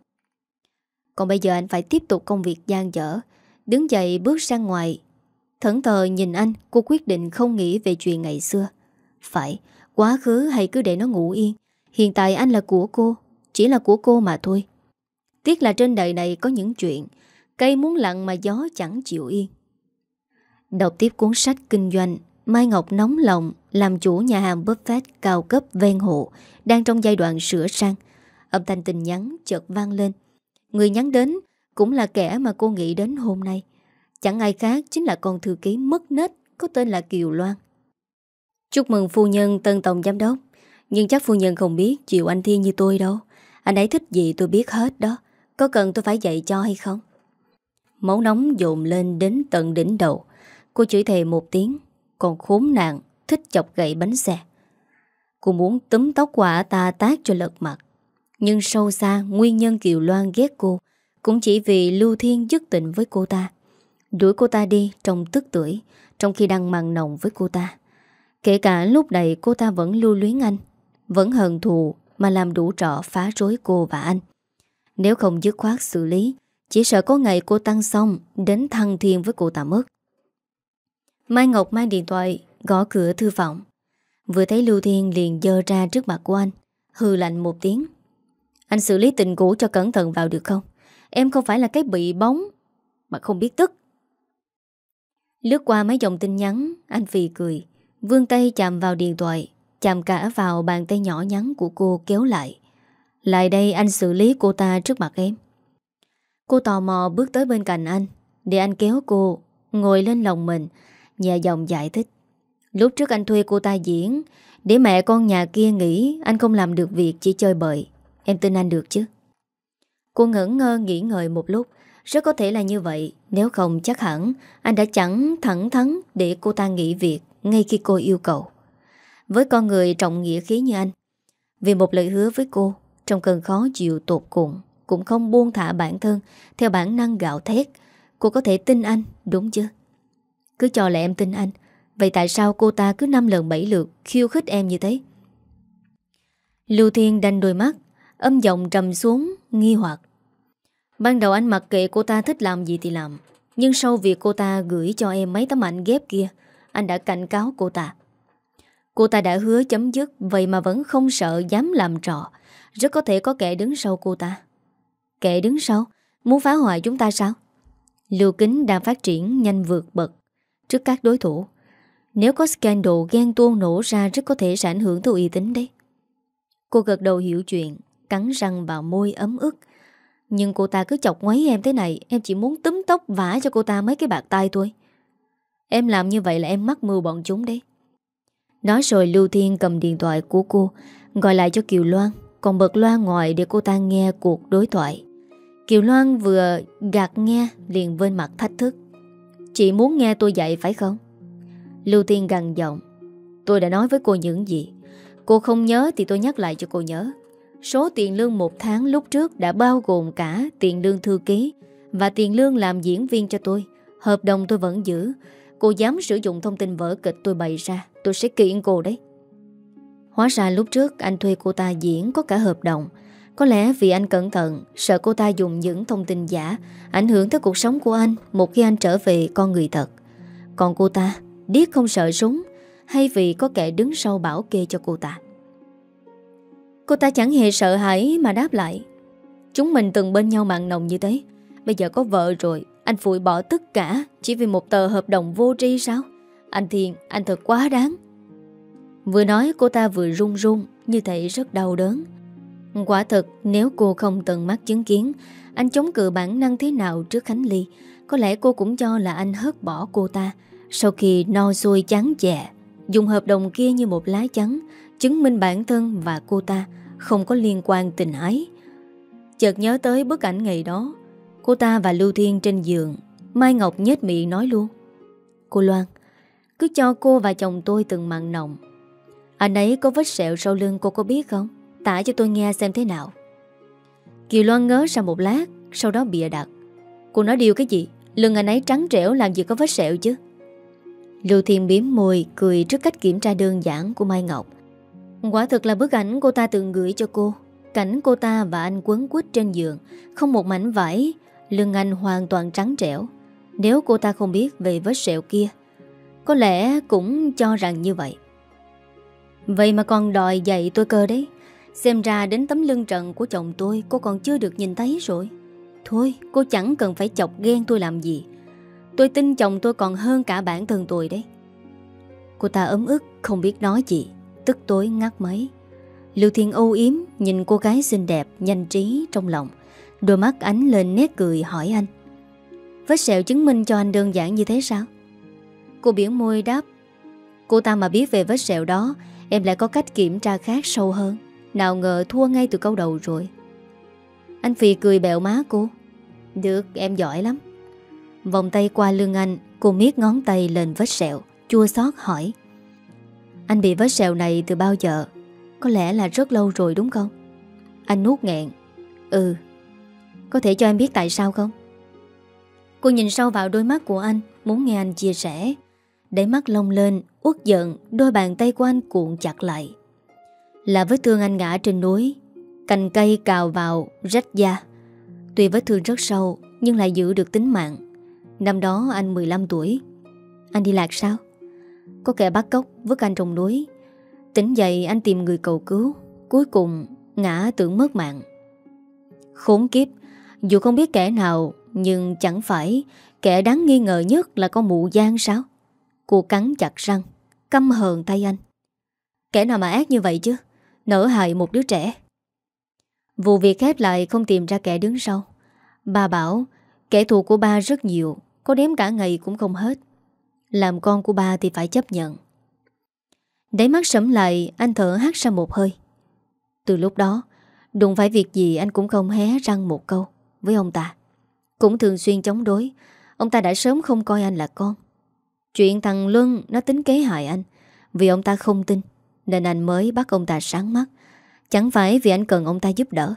Còn bây giờ anh phải tiếp tục công việc dang dở. Đứng dậy bước ra ngoài. Thẫn thờ nhìn anh, cô quyết định không nghĩ về chuyện ngày xưa. Phải, quá khứ hay cứ để nó ngủ yên. Hiện tại anh là của cô, chỉ là của cô mà thôi. Tiếc là trên đời này có những chuyện cây muốn lặng mà gió chẳng chịu yên. Đọc tiếp cuốn sách kinh doanh, Mai Ngọc nóng lòng làm chủ nhà hàng buffet cao cấp ven hồ, đang trong giai đoạn sửa sang. Âm thanh tin nhắn chợt vang lên. Người nhắn đến cũng là kẻ mà cô nghĩ đến hôm nay. Chẳng ai khác chính là con thư ký mất nết có tên là Kiều Loan. Chúc mừng phu nhân tân tổng giám đốc. Nhưng chắc phu nhân không biết chịu anh Thiên như tôi đâu. Anh ấy thích gì tôi biết hết đó. Có cần tôi phải dạy cho hay không? Máu nóng dồn lên đến tận đỉnh đầu. Cô chửi thề một tiếng. Còn khốn nạn thích chọc gậy bánh xe. Cô muốn túm tóc quả ta tát cho lật mặt. Nhưng sâu xa nguyên nhân Kiều Loan ghét cô cũng chỉ vì Lưu Thiên dứt tình với cô ta, đuổi cô ta đi trong tức tuổi, trong khi đang mặn nồng với cô ta. Kể cả lúc này cô ta vẫn lưu luyến anh, vẫn hận thù mà làm đủ trò phá rối cô và anh. Nếu không dứt khoát xử lý, chỉ sợ có ngày cô tăng xong đến thăng thiên với cô ta mất. Mai Ngọc mang điện thoại gõ cửa thư phòng. Vừa thấy Lưu Thiên liền giơ ra trước mặt của anh, hừ lạnh một tiếng. Anh xử lý tình cũ cho cẩn thận vào được không? Em không phải là cái bị bóng mà không biết tức. Lướt qua mấy dòng tin nhắn, anh phì cười, vươn tay chạm vào điện thoại, chạm cả vào bàn tay nhỏ nhắn của cô kéo lại. Lại đây anh xử lý cô ta trước mặt em. Cô tò mò bước tới bên cạnh anh, để anh kéo cô ngồi lên lòng mình, nhẹ giọng giải thích. Lúc trước anh thuê cô ta diễn, để mẹ con nhà kia nghĩ anh không làm được việc, chỉ chơi bời. Em tin anh được chứ? Cô ngẩn ngơ nghĩ ngợi một lúc. Rất có thể là như vậy. Nếu không chắc hẳn anh đã chẳng thẳng thắn để cô ta nghỉ việc ngay khi cô yêu cầu. Với con người trọng nghĩa khí như anh, vì một lời hứa với cô, trong cơn khó chịu tột cùng, cũng không buông thả bản thân theo bản năng gạo thét. Cô có thể tin anh, đúng chứ? Cứ cho là em tin anh. Vậy tại sao cô ta cứ năm lần bảy lượt khiêu khích em như thế? Lưu Thiên đanh đôi mắt, âm giọng trầm xuống, nghi hoặc. Ban đầu anh mặc kệ cô ta thích làm gì thì làm. Nhưng sau việc cô ta gửi cho em mấy tấm ảnh ghép kia, anh đã cảnh cáo cô ta. Cô ta đã hứa chấm dứt, vậy mà vẫn không sợ dám làm trò. Rất có thể có kẻ đứng sau cô ta. Kẻ đứng sau? Muốn phá hoại chúng ta sao? Lưu Kính đang phát triển nhanh vượt bậc trước các đối thủ. Nếu có scandal ghen tuông nổ ra, rất có thể sẽ ảnh hưởng tới uy tín đấy. Cô gật đầu hiểu chuyện, cắn răng vào môi ấm ức. Nhưng cô ta cứ chọc ngoáy em thế này, em chỉ muốn túm tóc vả cho cô ta mấy cái bạc tai thôi. Em làm như vậy là em mắc mưu bọn chúng đấy. Nói rồi Lưu Thiên cầm điện thoại của cô, gọi lại cho Kiều Loan. còn bật loa ngoài để cô ta nghe cuộc đối thoại. Kiều Loan vừa gạt nghe liền bên mặt thách thức. Chị muốn nghe tôi dạy phải không? Lưu Tiên gằn giọng. Tôi đã nói với cô những gì. Cô không nhớ thì tôi nhắc lại cho cô nhớ. Số tiền lương một tháng lúc trước đã bao gồm cả tiền lương thư ký và tiền lương làm diễn viên cho tôi. Hợp đồng tôi vẫn giữ. Cô dám sử dụng thông tin vở kịch tôi bày ra, tôi sẽ kiện cô đấy. Hóa ra lúc trước anh thuê cô ta diễn có cả hợp đồng. Có lẽ vì anh cẩn thận, sợ cô ta dùng những thông tin giả ảnh hưởng tới cuộc sống của anh một khi anh trở về con người thật. Còn cô ta điếc không sợ súng, hay vì có kẻ đứng sau bảo kê cho cô ta? Cô ta chẳng hề sợ hãi mà đáp lại. Chúng mình từng bên nhau mặn nồng như thế, bây giờ có vợ rồi, anh phủi bỏ tất cả chỉ vì một tờ hợp đồng vô tri sao? Anh Thiên, anh thật quá đáng. Vừa nói cô ta vừa run run, như thể rất đau đớn. Quả thật, nếu cô không tận mắt chứng kiến anh chống cự bản năng thế nào trước Khánh Ly, có lẽ cô cũng cho là anh hất bỏ cô ta sau khi no xôi chán chè, dùng hợp đồng kia như một lá chắn chứng minh bản thân và cô ta không có liên quan tình ái. Chợt nhớ tới bức ảnh ngày đó, cô ta và Lưu Thiên trên giường, Mai Ngọc nhếch miệng nói luôn. Cô Loan, cứ cho cô và chồng tôi từng mặn nồng. Anh ấy có vết sẹo sau lưng cô có biết không? Tả cho tôi nghe xem thế nào. Kiều Loan ngớ ra một lát, sau đó bịa đặt. Cô nói điều cái gì? Lưng anh ấy trắng trẻo làm gì có vết sẹo chứ? Lưu Thiên biếm môi cười trước cách kiểm tra đơn giản của Mai Ngọc. Quả thực là bức ảnh cô ta từng gửi cho cô. Cảnh cô ta và anh quấn quýt trên giường, không một mảnh vải, lưng anh hoàn toàn trắng trẻo. Nếu cô ta không biết về vết sẹo kia, có lẽ cũng cho rằng như vậy. Vậy mà còn đòi dạy tôi cơ đấy. Xem ra đến tấm lưng trần của chồng tôi cô còn chưa được nhìn thấy rồi. Thôi, cô chẳng cần phải chọc ghen tôi làm gì. Tôi tin chồng tôi còn hơn cả bản thân tôi đấy. Cô ta ấm ức không biết nói gì, tức tối ngắt máy. Lưu Thiên âu yếm nhìn cô gái xinh đẹp nhanh trí trong lòng, đôi mắt ánh lên nét cười hỏi anh. Vết sẹo chứng minh cho anh đơn giản như thế sao? Cô biểu môi đáp. Cô ta mà biết về vết sẹo đó, em lại có cách kiểm tra khác sâu hơn. Nào ngờ thua ngay từ câu đầu rồi. Anh phì cười bẹo má cô. Được, em giỏi lắm. Vòng tay qua lưng anh, cô miết ngón tay lên vết sẹo, chua xót hỏi. Anh bị vết sẹo này từ bao giờ? Có lẽ là rất lâu rồi đúng không? Anh nuốt nghẹn. Ừ. Có thể cho em biết tại sao không? Cô nhìn sâu vào đôi mắt của anh, muốn nghe anh chia sẻ. Đẩy mắt lông lên, uất giận, đôi bàn tay của anh cuộn chặt lại. Là vết thương anh ngã trên núi, cành cây cào vào, rách da. Tuy vết thương rất sâu, nhưng lại giữ được tính mạng. Năm đó anh mười lăm tuổi. Anh đi lạc sao? Có kẻ bắt cóc vứt anh trong núi. Tỉnh dậy anh tìm người cầu cứu, cuối cùng ngã tưởng mất mạng. Khốn kiếp, dù không biết kẻ nào, nhưng chẳng phải kẻ đáng nghi ngờ nhất là con mụ Giang sao? Cô cắn chặt răng, căm hờn tay anh. Kẻ nào mà ác như vậy chứ, nỡ hại một đứa trẻ. Vụ việc khép lại không tìm ra kẻ đứng sau. Bà bảo kẻ thù của ba rất nhiều, có đếm cả ngày cũng không hết. Làm con của ba thì phải chấp nhận. Đáy mắt sẫm lại, anh thở hắt ra một hơi. Từ lúc đó, đụng phải việc gì anh cũng không hé răng một câu với ông ta. Cũng thường xuyên chống đối. Ông ta đã sớm không coi anh là con. Chuyện thằng Luân nó tính kế hại anh. Vì ông ta không tin nên anh mới bắt ông ta sáng mắt. Chẳng phải vì anh cần ông ta giúp đỡ.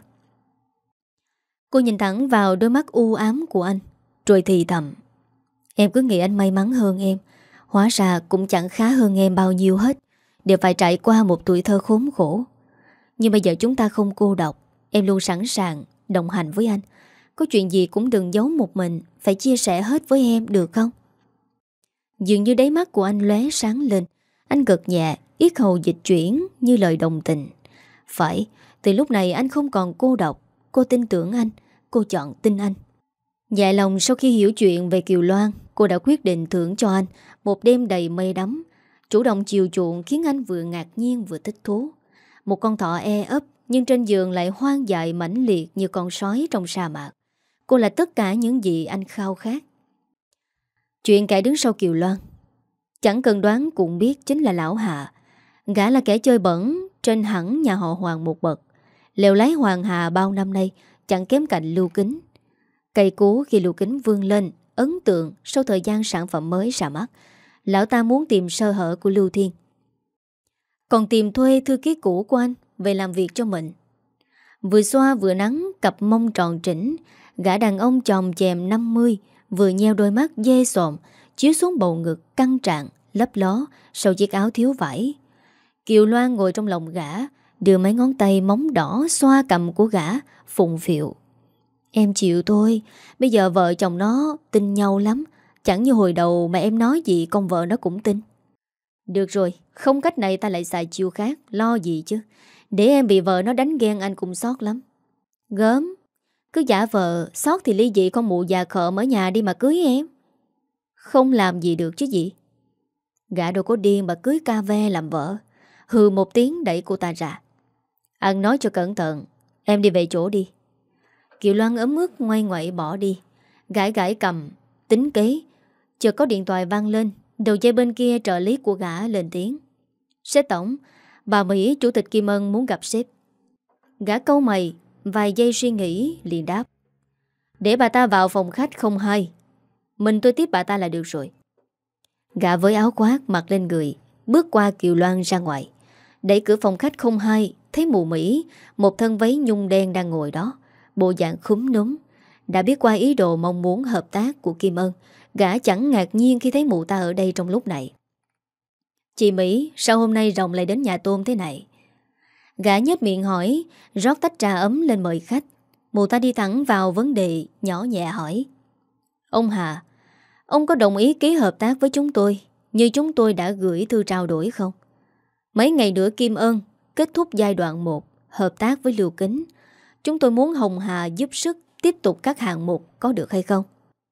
Cô nhìn thẳng vào đôi mắt u ám của anh, rồi thì thầm. Em cứ nghĩ anh may mắn hơn em. Hóa ra cũng chẳng khá hơn em bao nhiêu hết. Đều phải trải qua một tuổi thơ khốn khổ. Nhưng bây giờ chúng ta không cô độc. Em luôn sẵn sàng đồng hành với anh. Có chuyện gì cũng đừng giấu một mình, phải chia sẻ hết với em được không? Dường như đáy mắt của anh lóe sáng lên. Anh gật nhẹ, yết hầu dịch chuyển như lời đồng tình. Phải, từ lúc này anh không còn cô độc. Cô tin tưởng anh, cô chọn tin anh. Dại lòng sau khi hiểu chuyện về Kiều Loan, cô đã quyết định thưởng cho anh một đêm đầy mây đắm. Chủ động chiều chuộng khiến anh vừa ngạc nhiên vừa thích thú. Một con thỏ e ấp nhưng trên giường lại hoang dại mãnh liệt như con sói trong sa mạc. Cô là tất cả những gì anh khao khát. Chuyện kẻ đứng sau Kiều Loan, chẳng cần đoán cũng biết chính là Lão Hạ. Gã là kẻ chơi bẩn, trên hẳn nhà họ Hoàng một bậc. Lèo lái Hoàng Hà bao năm nay chẳng kém cạnh Lưu Kính. Cây cú khi Lưu Kính vươn lên ấn tượng sau thời gian sản phẩm mới ra mắt. Lão ta muốn tìm sơ hở của Lưu Thiên, còn tìm thuê thư ký cũ của anh về làm việc cho mình. Vừa xoa vừa nắng cặp mông tròn trĩnh, gã đàn ông chòm chèm năm mươi vừa nheo đôi mắt dê sòm chiếu xuống bầu ngực căng trạng lấp ló sau chiếc áo thiếu vải. Kiều Loan ngồi trong lòng gã, đưa mấy ngón tay móng đỏ xoa cầm của gã, phụng phịu. Em chịu thôi, bây giờ vợ chồng nó tin nhau lắm, chẳng như hồi đầu mà em nói gì con vợ nó cũng tin. Được rồi, không cách này ta lại xài chiêu khác, lo gì chứ. Để em bị vợ nó đánh ghen anh cũng sót lắm. Gớm, cứ giả vợ, sót thì ly dị con mụ già khờ ở nhà đi mà cưới em. Không làm gì được chứ gì. Gã đâu có điên mà cưới ca ve làm vợ. Hừ một tiếng đẩy cô ta ra. Anh nói cho cẩn thận, em đi về chỗ đi. Kiều Loan ấm ức ngoay ngoậy bỏ đi. Gãi gãi cầm, tính kế. Chợt có điện thoại vang lên. Đầu dây bên kia trợ lý của gã lên tiếng. Sếp tổng, bà Mỹ chủ tịch Kim Ân muốn gặp sếp. Gã cau mày, vài giây suy nghĩ liền đáp. Để bà ta vào phòng khách không hai. Mình tôi tiếp bà ta là được rồi. Gã với áo khoác mặc lên người, bước qua Kiều Loan ra ngoài. Đẩy cửa phòng khách không hai, thấy mụ Mỹ, một thân váy nhung đen đang ngồi đó, bộ dạng khúm núm. Đã biết qua ý đồ mong muốn hợp tác của Kim Ân, gã chẳng ngạc nhiên khi thấy mụ ta ở đây trong lúc này. Chị Mỹ, sao hôm nay rồng lại đến nhà Tôm thế này? Gã nhếch miệng hỏi, rót tách trà ấm lên mời khách. Mụ ta đi thẳng vào vấn đề, nhỏ nhẹ hỏi. Ông Hà, ông có đồng ý ký hợp tác với chúng tôi như chúng tôi đã gửi thư trao đổi không? Mấy ngày nữa Kim Ân kết thúc giai đoạn một, hợp tác với Lưu Kính. Chúng tôi muốn Hồng Hà giúp sức tiếp tục các hạng mục, có được hay không?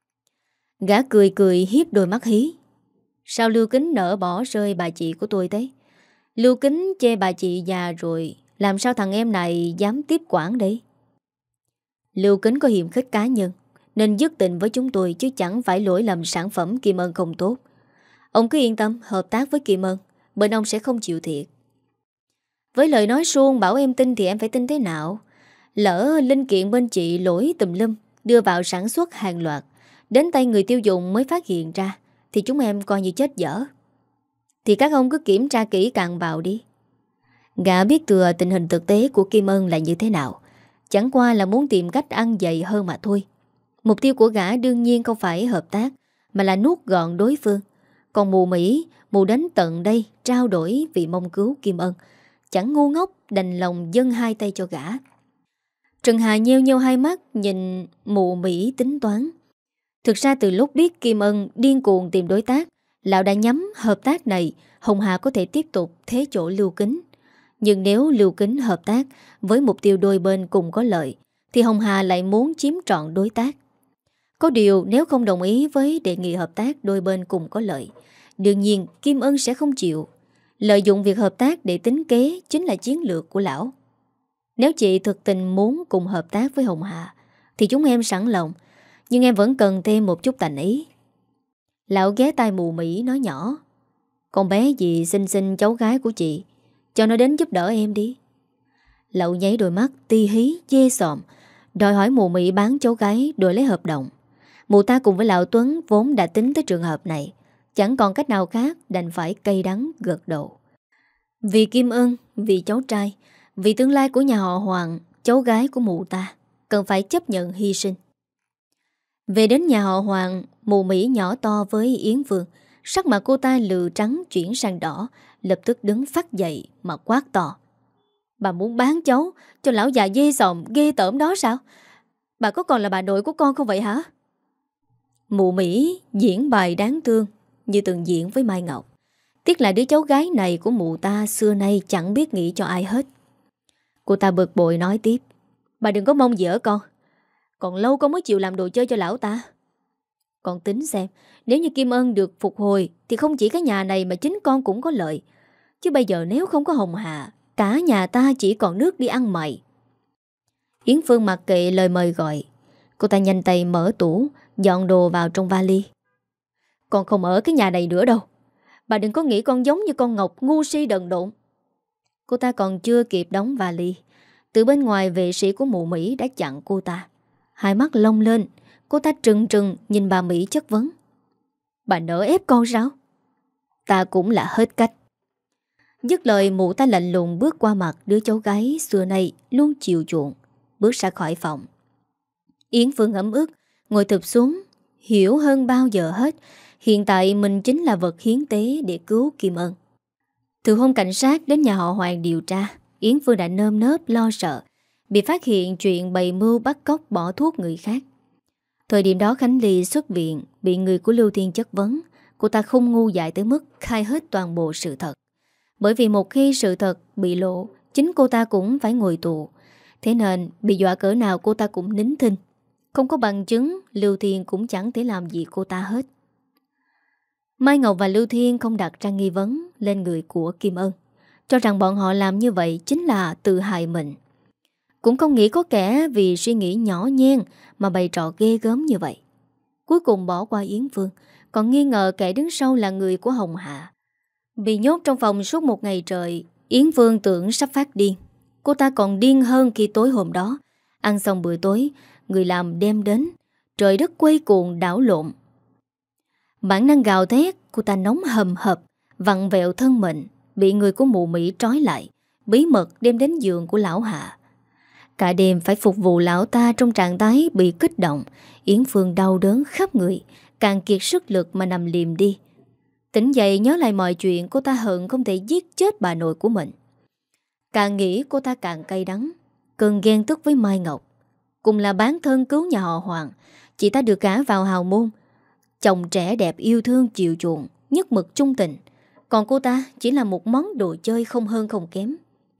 Gã cười cười hiếp đôi mắt hí. Sao Lưu Kính nỡ bỏ rơi bà chị của tôi thế? Lưu Kính chê bà chị già rồi, làm sao thằng em này dám tiếp quản đấy? Lưu Kính có hiềm khích cá nhân nên dứt tình với chúng tôi, chứ chẳng phải lỗi lầm sản phẩm Kim Ân không tốt. Ông cứ yên tâm hợp tác với Kim Ân, bên ông sẽ không chịu thiệt. Với lời nói suông bảo em tin thì em phải tin thế nào? Lỡ linh kiện bên chị lỗi tùm lum, đưa vào sản xuất hàng loạt, đến tay người tiêu dùng mới phát hiện ra, thì chúng em coi như chết dở. Thì các ông cứ kiểm tra kỹ càng vào đi. Gã biết thừa tình hình thực tế của Kim Ân là như thế nào, chẳng qua là muốn tìm cách ăn dày hơn mà thôi. Mục tiêu của gã đương nhiên không phải hợp tác, mà là nuốt gọn đối phương. Còn mụ Mỹ, mụ đến tận đây trao đổi vì mong cứu Kim Ân, chẳng ngu ngốc đành lòng dâng hai tay cho gã. Trần Hà nheo nheo hai mắt nhìn mụ Mỹ tính toán. Thực ra từ lúc biết Kim Ân điên cuồng tìm đối tác, lão đã nhắm hợp tác này Hồng Hà có thể tiếp tục thế chỗ Lưu Kính. Nhưng nếu Lưu Kính hợp tác với mục tiêu đôi bên cùng có lợi, thì Hồng Hà lại muốn chiếm trọn đối tác. Có điều nếu không đồng ý với đề nghị hợp tác đôi bên cùng có lợi, đương nhiên Kim Ân sẽ không chịu. Lợi dụng việc hợp tác để tính kế chính là chiến lược của lão. Nếu chị thực tình muốn cùng hợp tác với Hồng Hà thì chúng em sẵn lòng, nhưng em vẫn cần thêm một chút thành ý. Lão ghé tai mụ Mỹ nói nhỏ. Con bé gì xinh xinh cháu gái của chị, cho nó đến giúp đỡ em đi. Lão nháy đôi mắt ti hí dê sòm, đòi hỏi mụ Mỹ bán cháu gái đổi lấy hợp đồng. Mụ ta cùng với lão Tuấn vốn đã tính tới trường hợp này, chẳng còn cách nào khác đành phải cay đắng gật đầu. Vì Kim Ân, vì cháu trai, vì tương lai của nhà họ Hoàng, cháu gái của mụ ta cần phải chấp nhận hy sinh. Về đến nhà họ Hoàng, mụ Mỹ nhỏ to với Yến Vương, sắc mặt cô ta lừ trắng chuyển sang đỏ, lập tức đứng phắt dậy mà quát to. Bà muốn bán cháu cho lão già dê sòm ghê tởm đó sao? Bà có còn là bà nội của con không vậy hả? Mụ Mỹ diễn bài đáng thương như từng diễn với Mai Ngọc. Tiếc là đứa cháu gái này của mụ ta xưa nay chẳng biết nghĩ cho ai hết. Cô ta bực bội nói tiếp. Bà đừng có mong gì ở con. Còn lâu con mới chịu làm đồ chơi cho lão ta. Con tính xem, nếu như Kim Ân được phục hồi thì không chỉ cái nhà này mà chính con cũng có lợi. Chứ bây giờ nếu không có Hồng Hà, cả nhà ta chỉ còn nước đi ăn mày. Yến Phương mặc kệ lời mời gọi. Cô ta nhanh tay mở tủ, dọn đồ vào trong vali. Con không ở cái nhà này nữa đâu. Bà đừng có nghĩ con giống như con Ngọc ngu si đần độn. Cô ta còn chưa kịp đóng vali Từ bên ngoài vệ sĩ của mụ Mỹ đã chặn cô ta. Hai mắt long lên, cô ta trừng trừng nhìn bà Mỹ chất vấn. Bà nỡ ép con sao? Ta cũng là hết cách. Dứt lời mụ ta lạnh lùng bước qua mặt đứa cháu gái xưa nay luôn chiều chuộng, bước ra khỏi phòng. Yến Phương ấm ức ngồi thụp xuống, hiểu hơn bao giờ hết hiện tại mình chính là vật hiến tế để cứu Kim Ân. Từ hôm cảnh sát đến nhà họ Hoàng điều tra, Yến Phương đã nơm nớp lo sợ bị phát hiện chuyện bày mưu bắt cóc bỏ thuốc người khác. Thời điểm đó Khánh Ly xuất viện, bị người của Lưu Thiên chất vấn. Cô ta không ngu dại tới mức khai hết toàn bộ sự thật. Bởi vì một khi sự thật bị lộ, chính cô ta cũng phải ngồi tù. Thế nên bị dọa cỡ nào cô ta cũng nín thinh. Không có bằng chứng, Lưu Thiên cũng chẳng thể làm gì cô ta hết. Mai Ngọc và Lưu Thiên không đặt ra nghi vấn lên người của Kim Ân, cho rằng bọn họ làm như vậy chính là tự hại mình. Cũng không nghĩ có kẻ vì suy nghĩ nhỏ nhen mà bày trò ghê gớm như vậy. Cuối cùng bỏ qua Yến Phương, còn nghi ngờ kẻ đứng sau là người của Hồng Hạ. Bị nhốt trong phòng suốt một ngày trời, Yến Phương tưởng sắp phát điên. Cô ta còn điên hơn khi tối hôm đó. Ăn xong bữa tối, người làm đem đến, trời đất quay cuồng đảo lộn. Bản năng gào thét, cô ta nóng hầm hập, vặn vẹo thân mình, bị người của mụ Mỹ trói lại, bí mật đem đến giường của lão Hạ. Cả đêm phải phục vụ lão ta trong trạng thái bị kích động. Yến Phương đau đớn khắp người, càng kiệt sức lực mà nằm liềm đi. Tỉnh dậy nhớ lại mọi chuyện, cô ta hận không thể giết chết bà nội của mình. Càng nghĩ cô ta càng cay đắng, cơn ghen tức với Mai Ngọc. Cùng là bán thân cứu nhà họ Hoàng, chị ta được gả vào hào môn, chồng trẻ đẹp yêu thương chịu chuộng, nhất mực trung tình. Còn cô ta chỉ là một món đồ chơi không hơn không kém.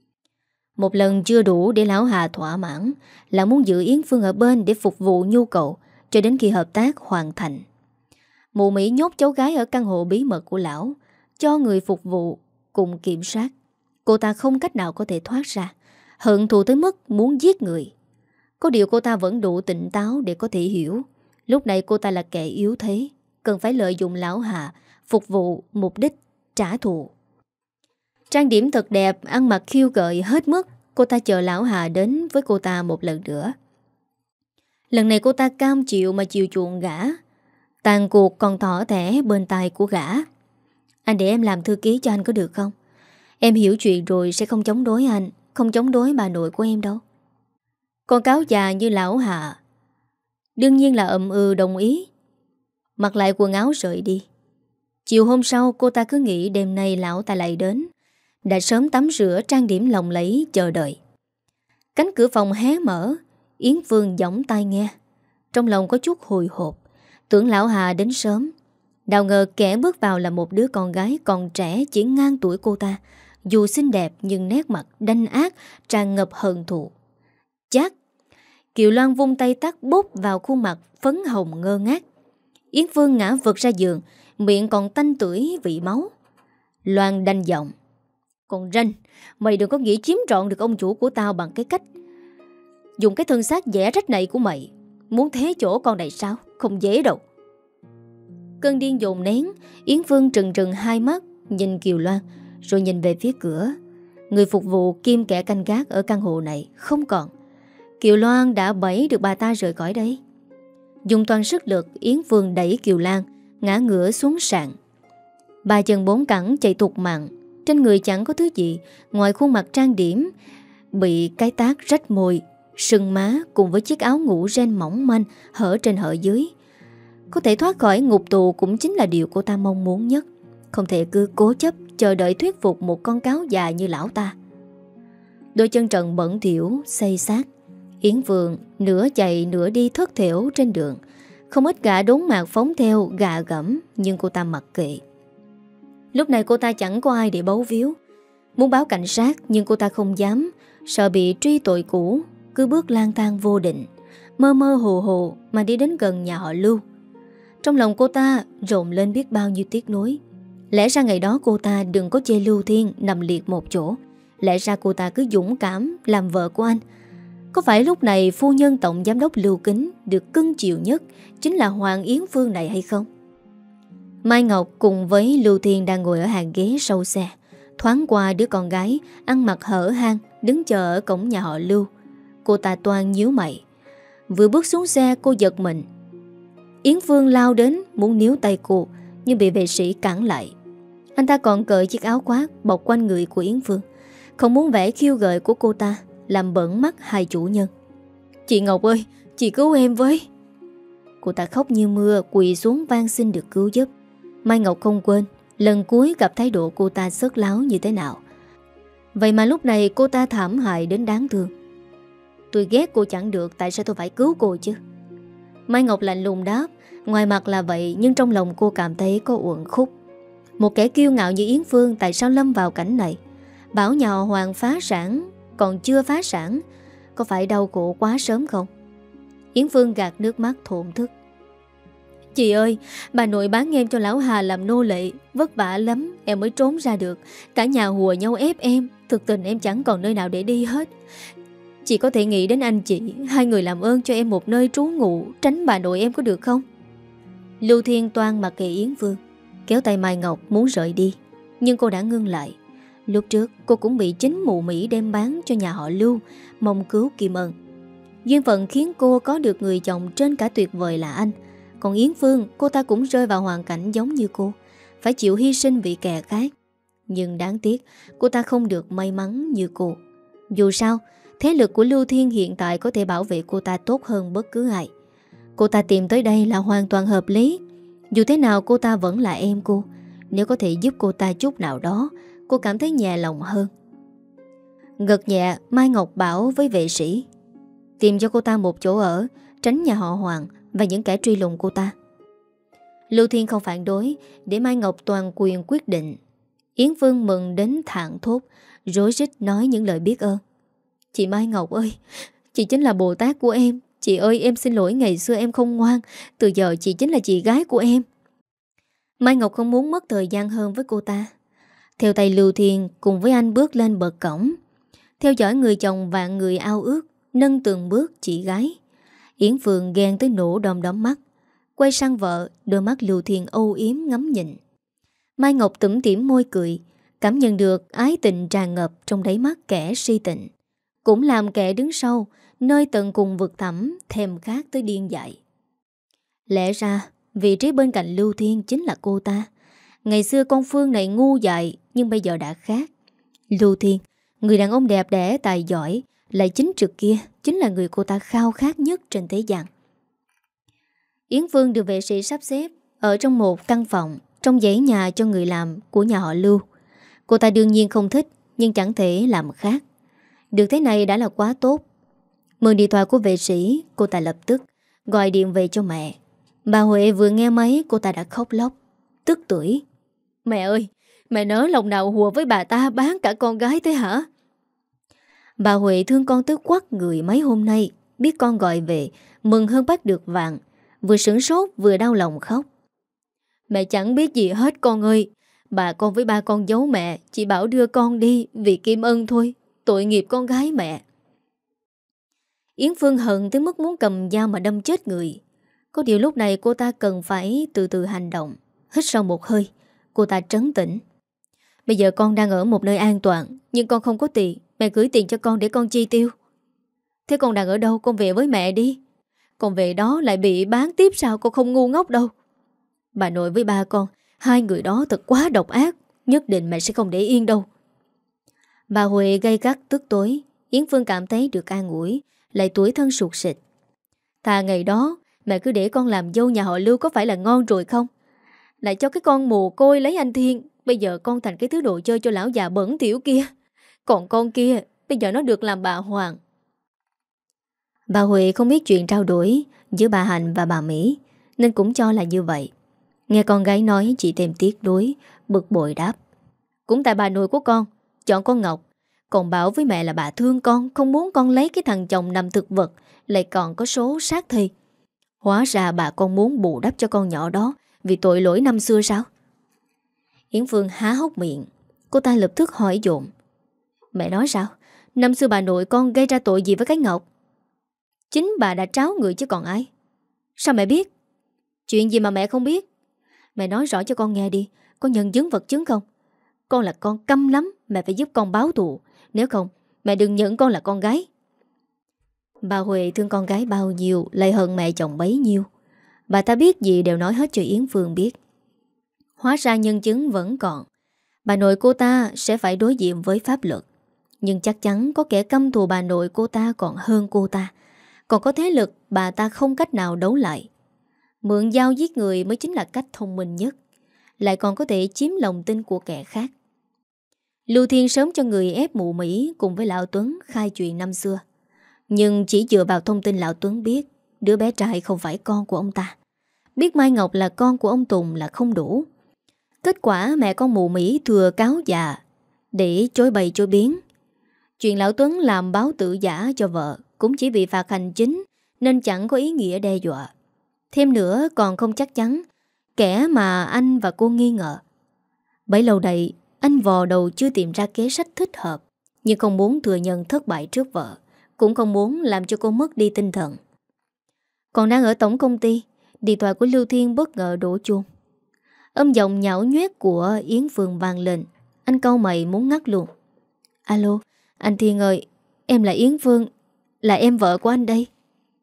Một lần chưa đủ để lão Hà thỏa mãn, là muốn giữ Yến Phương ở bên để phục vụ nhu cầu cho đến khi hợp tác hoàn thành. Mụ Mỹ nhốt cháu gái ở căn hộ bí mật của lão, cho người phục vụ cùng kiểm soát. Cô ta không cách nào có thể thoát ra, hận thù tới mức muốn giết người. Có điều cô ta vẫn đủ tỉnh táo để có thể hiểu, lúc này cô ta là kẻ yếu thế, cần phải lợi dụng lão Hà phục vụ mục đích trả thù. Trang điểm thật đẹp, ăn mặc khiêu gợi hết mức, cô ta chờ lão Hà đến với cô ta một lần nữa. Lần này cô ta cam chịu mà chịu chuộng gã. Tàn cuộc còn thỏ thẻ bên tai của gã. Anh để em làm thư ký cho anh có được không? Em hiểu chuyện rồi sẽ không chống đối anh, không chống đối bà nội của em đâu. Con cáo già như lão Hà đương nhiên là ậm ừ đồng ý. Mặc lại quần áo rời đi. Chiều hôm sau cô ta cứ nghĩ đêm nay lão ta lại đến, đã sớm tắm rửa trang điểm lộng lẫy chờ đợi. Cánh cửa phòng hé mở, Yến Phương giỏng tai nghe. Trong lòng có chút hồi hộp, tưởng lão Hà đến sớm. Nào ngờ kẻ bước vào là một đứa con gái còn trẻ chỉ ngang tuổi cô ta. Dù xinh đẹp nhưng nét mặt đanh ác, tràn ngập hận thù. Chát! Kiều Loan vung tay tát bốp vào khuôn mặt phấn hồng ngơ ngác. Yến Phương ngã vật ra giường, miệng còn tanh tưởi vị máu. Loan đanh giọng: Còn ranh, mày đừng có nghĩ chiếm trọn được ông chủ của tao bằng cái cách dùng cái thân xác dẻ rách này của mày. Muốn thế chỗ con này sao? Không dễ đâu. Cơn điên dồn nén, Yến Phương trừng trừng hai mắt nhìn Kiều Loan, rồi nhìn về phía cửa. Người phục vụ kim kẻ canh gác ở căn hộ này không còn. Kiều Loan đã bẫy được bà ta rời khỏi đây. Dùng toàn sức lực, Yến Phương đẩy Kiều Lan ngã ngửa xuống sàn. Ba chân bốn cẳng chạy thục mạng, trên người chẳng có thứ gì ngoài khuôn mặt trang điểm bị cái tát rách môi, sưng má cùng với chiếc áo ngủ ren mỏng manh hở trên hở dưới. Có thể thoát khỏi ngục tù cũng chính là điều cô ta mong muốn nhất. Không thể cứ cố chấp chờ đợi thuyết phục một con cáo già như lão ta. Đôi chân trần bẩn thỉu xây xác, Yến Phương nửa chạy nửa đi thất thểu trên đường. Không ít gã đốn mạc phóng theo gạ gẫm, nhưng cô ta mặc kệ. Lúc này cô ta chẳng có ai để bấu víu. Muốn báo cảnh sát nhưng cô ta không dám, sợ bị truy tội cũ. Cứ bước lang thang vô định, mơ mơ hồ hồ mà đi đến gần nhà họ Lưu. Trong lòng cô ta rộn lên biết bao nhiêu tiếc nuối. Lẽ ra ngày đó cô ta đừng có chê Lưu Thiên nằm liệt một chỗ. Lẽ ra cô ta cứ dũng cảm làm vợ của anh. Có phải lúc này phu nhân tổng giám đốc Lưu Kính được cưng chiều nhất chính là Hoàng Yến Phương này hay không? Mai Ngọc cùng với Lưu Thiên đang ngồi ở hàng ghế sau xe. Thoáng qua đứa con gái ăn mặc hở hang đứng chờ ở cổng nhà họ Lưu. Cô ta toan nhíu mày. Vừa bước xuống xe cô giật mình. Yến Phương lao đến muốn níu tay cô, nhưng bị vệ sĩ cản lại. Anh ta còn cởi chiếc áo khoác bọc quanh người của Yến Phương, không muốn vẻ khiêu gợi của cô ta làm bẩn mắt hai chủ nhân. Chị Ngọc ơi, chị cứu em với. Cô ta khóc như mưa, quỳ xuống van xin được cứu giúp. Mai Ngọc không quên lần cuối gặp thái độ cô ta sớt láo như thế nào. Vậy mà lúc này cô ta thảm hại đến đáng thương. Tôi ghét cô chẳng được, tại sao tôi phải cứu cô chứ? Mai Ngọc lạnh lùng đáp. Ngoài mặt là vậy, nhưng trong lòng cô cảm thấy có uẩn khúc. Một kẻ kiêu ngạo như Yến Phương tại sao lâm vào cảnh này? Bảo nhà họ Hoàng phá sản, còn chưa phá sản, có phải đau khổ quá sớm không? Yến Phương gạt nước mắt thổn thức. Chị ơi, bà nội bán em cho lão Hà làm nô lệ, vất vả lắm em mới trốn ra được. Cả nhà hùa nhau ép em, thực tình em chẳng còn nơi nào để đi hết. Chị có thể nghĩ đến anh chị, hai người làm ơn cho em một nơi trú ngụ, tránh bà nội em có được không? Lưu Thiên toan mặc kệ Yến Phương, kéo tay Mai Ngọc muốn rời đi, nhưng cô đã ngưng lại. Lúc trước cô cũng bị chính mụ Mỹ đem bán cho nhà họ Lưu, mong cứu Kim Ân. Duyên phận khiến cô có được người chồng trên cả tuyệt vời là anh. Còn Yến Phương, cô ta cũng rơi vào hoàn cảnh giống như cô, phải chịu hy sinh vì kẻ khác. Nhưng đáng tiếc, cô ta không được may mắn như cô. Dù sao, thế lực của Lưu Thiên hiện tại có thể bảo vệ cô ta tốt hơn bất cứ ai. Cô ta tìm tới đây là hoàn toàn hợp lý. Dù thế nào cô ta vẫn là em cô. Nếu có thể giúp cô ta chút nào đó, cô cảm thấy nhẹ lòng hơn. Gật nhẹ, Mai Ngọc bảo với vệ sĩ tìm cho cô ta một chỗ ở, tránh nhà họ Hoàng và những kẻ truy lùng cô ta. Lưu Thiên không phản đối, để Mai Ngọc toàn quyền quyết định. Yến Phương mừng đến thảng thốt, rối rít nói những lời biết ơn. Chị Mai Ngọc ơi, chị chính là Bồ Tát của em. Chị ơi, em xin lỗi ngày xưa em không ngoan. Từ giờ chị chính là chị gái của em. Mai Ngọc không muốn mất thời gian hơn với cô ta. Theo tay Lưu Thiên cùng với anh bước lên bậc cổng, theo dõi người chồng vạn người ao ước, nâng từng bước chị gái. Yến Phương ghen tới nổ đom đóm mắt, quay sang vợ, đôi mắt Lưu Thiên âu yếm ngắm nhìn. Mai Ngọc tủm tỉm môi cười, cảm nhận được ái tình tràn ngập trong đáy mắt kẻ si tình, cũng làm kẻ đứng sau nơi tận cùng vực thẳm thèm khát tới điên dại. Lẽ ra vị trí bên cạnh Lưu Thiên chính là cô ta. Ngày xưa con Phương này ngu dại, nhưng bây giờ đã khác. Lưu Thiên, người đàn ông đẹp đẽ tài giỏi, lại chính trực kia, chính là người cô ta khao khát nhất trên thế gian. Yến Phương được vệ sĩ sắp xếp ở trong một căn phòng trong dãy nhà cho người làm của nhà họ Lưu. Cô ta đương nhiên không thích, nhưng chẳng thể làm khác. Được thế này đã là quá tốt. Mượn điện thoại của vệ sĩ, cô ta lập tức gọi điện về cho mẹ. Bà Huệ vừa nghe máy, cô ta đã khóc lóc, tức tưởi. Mẹ ơi, mẹ nỡ lòng nào hùa với bà ta bán cả con gái thế hả? Bà Huệ thương con tức quắc người mấy hôm nay, biết con gọi về, mừng hơn bắt được vàng, vừa sửng sốt vừa đau lòng khóc. Mẹ chẳng biết gì hết con ơi. Bà con với ba con giấu mẹ, chỉ bảo đưa con đi vì Kim Ân thôi. Tội nghiệp con gái mẹ. Yến Phương hận tới mức muốn cầm dao mà đâm chết người. Có điều lúc này cô ta cần phải từ từ hành động. Hít sâu một hơi, cô ta trấn tĩnh. Bây giờ con đang ở một nơi an toàn, nhưng con không có tiền. Mẹ gửi tiền cho con để con chi tiêu. Thế con đang ở đâu? Con về với mẹ đi. Con về đó lại bị bán tiếp sao? Con không ngu ngốc đâu. Bà nội với ba con, hai người đó thật quá độc ác. Nhất định mẹ sẽ không để yên đâu. Bà Huệ gay gắt tức tối. Yến Phương cảm thấy được an ủi, lại tủi thân sụt sịt. Thà ngày đó mẹ cứ để con làm dâu nhà họ Lưu có phải là ngon rồi không? Lại cho cái con mồ côi lấy anh Thiên. Bây giờ con thành cái thứ đồ chơi cho lão già bẩn thỉu kia. Còn con kia bây giờ nó được làm bà Hoàng. Bà Huệ không biết chuyện trao đổi giữa bà Hạnh và bà Mỹ, nên cũng cho là như vậy. Nghe con gái nói, chị thêm tiếc đối, bực bội đáp. Cũng tại bà nội của con chọn con Ngọc, còn bảo với mẹ là bà thương con, không muốn con lấy cái thằng chồng nằm thực vật, lại còn có số sát thi. Hóa ra bà con muốn bù đắp cho con nhỏ đó vì tội lỗi năm xưa sao? Yến Phương há hốc miệng. Cô ta lập tức hỏi dồn. Mẹ nói sao? Năm xưa bà nội con gây ra tội gì với cái Ngọc? Chính bà đã tráo người chứ còn ai. Sao mẹ biết? Chuyện gì mà mẹ không biết? Mẹ nói rõ cho con nghe đi. Có nhân chứng vật chứng không? Con là con câm lắm, mẹ phải giúp con báo thù. Nếu không, mẹ đừng nhận con là con gái. Bà Huệ thương con gái bao nhiêu, lại hận mẹ chồng bấy nhiêu. Bà ta biết gì đều nói hết cho Yến Phương biết. Hóa ra nhân chứng vẫn còn. Bà nội cô ta sẽ phải đối diện với pháp luật. Nhưng chắc chắn có kẻ căm thù bà nội cô ta còn hơn cô ta. Còn có thế lực bà ta không cách nào đấu lại. Mượn dao giết người mới chính là cách thông minh nhất. Lại còn có thể chiếm lòng tin của kẻ khác. Lưu Thiên sớm cho người ép mụ Mỹ cùng với Lão Tuấn khai chuyện năm xưa. Nhưng chỉ dựa vào thông tin Lão Tuấn biết đứa bé trai không phải con của ông ta. Biết Mai Ngọc là con của ông Tùng là không đủ. Kết quả mẹ con mụ Mỹ thừa cáo già để chối bày chối biến. Chuyện Lão Tuấn làm báo tử giả cho vợ cũng chỉ bị phạt hành chính nên chẳng có ý nghĩa đe dọa. Thêm nữa còn không chắc chắn kẻ mà anh và cô nghi ngờ. Bấy lâu đây anh vò đầu chưa tìm ra kế sách thích hợp, nhưng không muốn thừa nhận thất bại trước vợ, cũng không muốn làm cho cô mất đi tinh thần. Còn đang ở tổng công ty, điện thoại của Lưu Thiên bất ngờ đổ chuông. Âm giọng nhão nhoét của Yến Phương vang lên. Anh cau mày muốn ngắt luôn. Alo, anh Thiên ơi, em là Yến Phương, là em vợ của anh đây.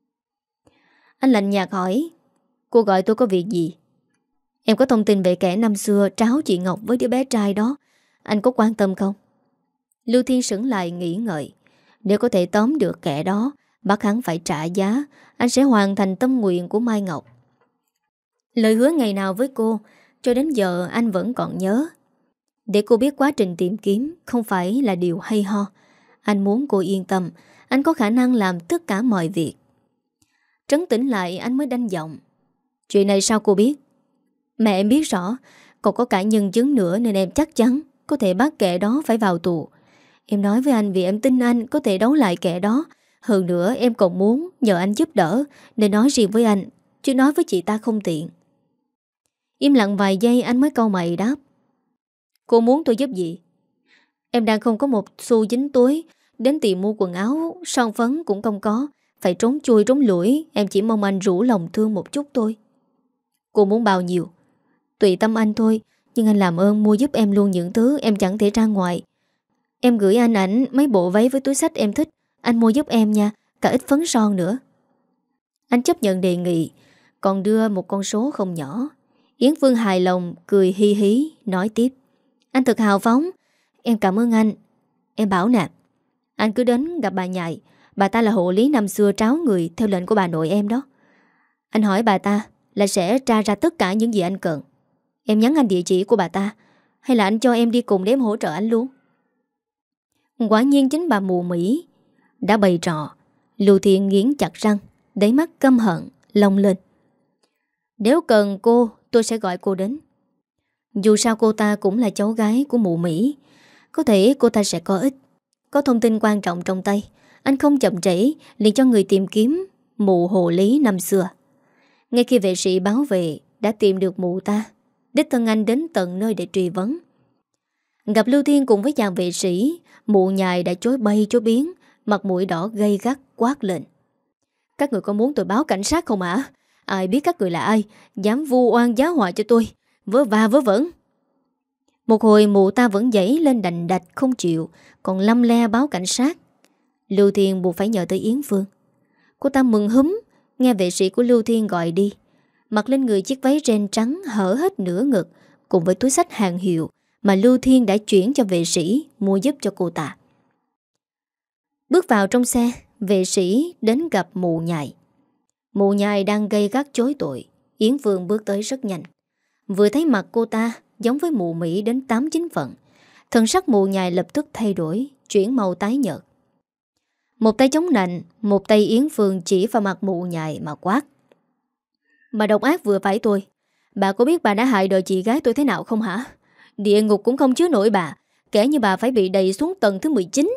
Anh lạnh nhạt hỏi, cô gọi tôi có việc gì? Em có thông tin về kẻ năm xưa tráo chị Ngọc với đứa bé trai đó, anh có quan tâm không? Lưu Thiên sững lại nghĩ ngợi. Nếu có thể tóm được kẻ đó, bắt hắn phải trả giá, anh sẽ hoàn thành tâm nguyện của Mai Ngọc. Lời hứa ngày nào với cô, cho đến giờ anh vẫn còn nhớ. Để cô biết quá trình tìm kiếm không phải là điều hay ho. Anh muốn cô yên tâm, anh có khả năng làm tất cả mọi việc. Trấn tĩnh lại anh mới đanh giọng. Chuyện này sao cô biết? Mẹ em biết rõ, còn có cả nhân chứng nữa nên em chắc chắn có thể bắt kẻ đó phải vào tù. Em nói với anh vì em tin anh có thể đấu lại kẻ đó. Hơn nữa em còn muốn nhờ anh giúp đỡ nên nói riêng với anh, chứ nói với chị ta không tiện. Im lặng vài giây anh mới cau mày đáp. Cô muốn tôi giúp gì? Em đang không có một xu dính túi, đến tiệm mua quần áo, son phấn cũng không có. Phải trốn chui trốn lủi, em chỉ mong anh rủ lòng thương một chút thôi. Cô muốn bao nhiêu? Tùy tâm anh thôi, nhưng anh làm ơn mua giúp em luôn những thứ em chẳng thể ra ngoài. Em gửi anh ảnh mấy bộ váy với túi xách em thích, anh mua giúp em nha, cả ít phấn son nữa. Anh chấp nhận đề nghị, còn đưa một con số không nhỏ. Yến Phương hài lòng, cười hi hí, nói tiếp. Anh thật hào phóng, em cảm ơn anh. Em bảo nè, anh cứ đến gặp bà Nhài. Bà ta là hộ lý năm xưa tráo người theo lệnh của bà nội em đó. Anh hỏi bà ta là sẽ tra ra tất cả những gì anh cần. Em nhắn anh địa chỉ của bà ta, hay là anh cho em đi cùng để em hỗ trợ anh luôn? Quả nhiên chính bà mù Mỹ đã bày trò. Lưu Thiên nghiến chặt răng, đáy mắt căm hận lông lên. Nếu cần cô, tôi sẽ gọi cô đến. Dù sao cô ta cũng là cháu gái của mụ Mỹ, có thể cô ta sẽ có ích. Có thông tin quan trọng trong tay, anh không chậm trễ liền cho người tìm kiếm mụ hồ lý năm xưa. Ngay khi vệ sĩ báo về đã tìm được mụ ta, đích thân anh đến tận nơi để truy vấn. Gặp Lưu Thiên cùng với chàng vệ sĩ, mụ Nhài đã chối bay chối biến, mặt mũi đỏ gay gắt quát lên. Các người có muốn tôi báo cảnh sát không ạ? Ai biết các người là ai, dám vu oan giá họa cho tôi, vớ va vớ vẩn. Một hồi mụ ta vẫn dãy lên đành đạch không chịu, còn lăm le báo cảnh sát. Lưu Thiên buộc phải nhờ tới Yến Phương. Cô ta mừng húm nghe vệ sĩ của Lưu Thiên gọi đi, mặc lên người chiếc váy ren trắng hở hết nửa ngực cùng với túi xách hàng hiệu mà Lưu Thiên đã chuyển cho vệ sĩ mua giúp cho cô ta. Bước vào trong xe, vệ sĩ đến gặp mụ Nhài. Mụ Nhài đang gay gắt chối tội. Yến Phương bước tới rất nhanh. Vừa thấy mặt cô ta giống với mụ Mỹ đến tám chín phần. Thần sắc mụ Nhài lập tức thay đổi, chuyển màu tái nhợt. Một tay chống nạnh, một tay Yến Phương chỉ vào mặt mụ Nhài mà quát. Bà độc ác vừa phải tôi. Bà có biết bà đã hại đời chị gái tôi thế nào không hả? Địa ngục cũng không chứa nổi bà, kể như bà phải bị đày xuống tầng thứ mười chín.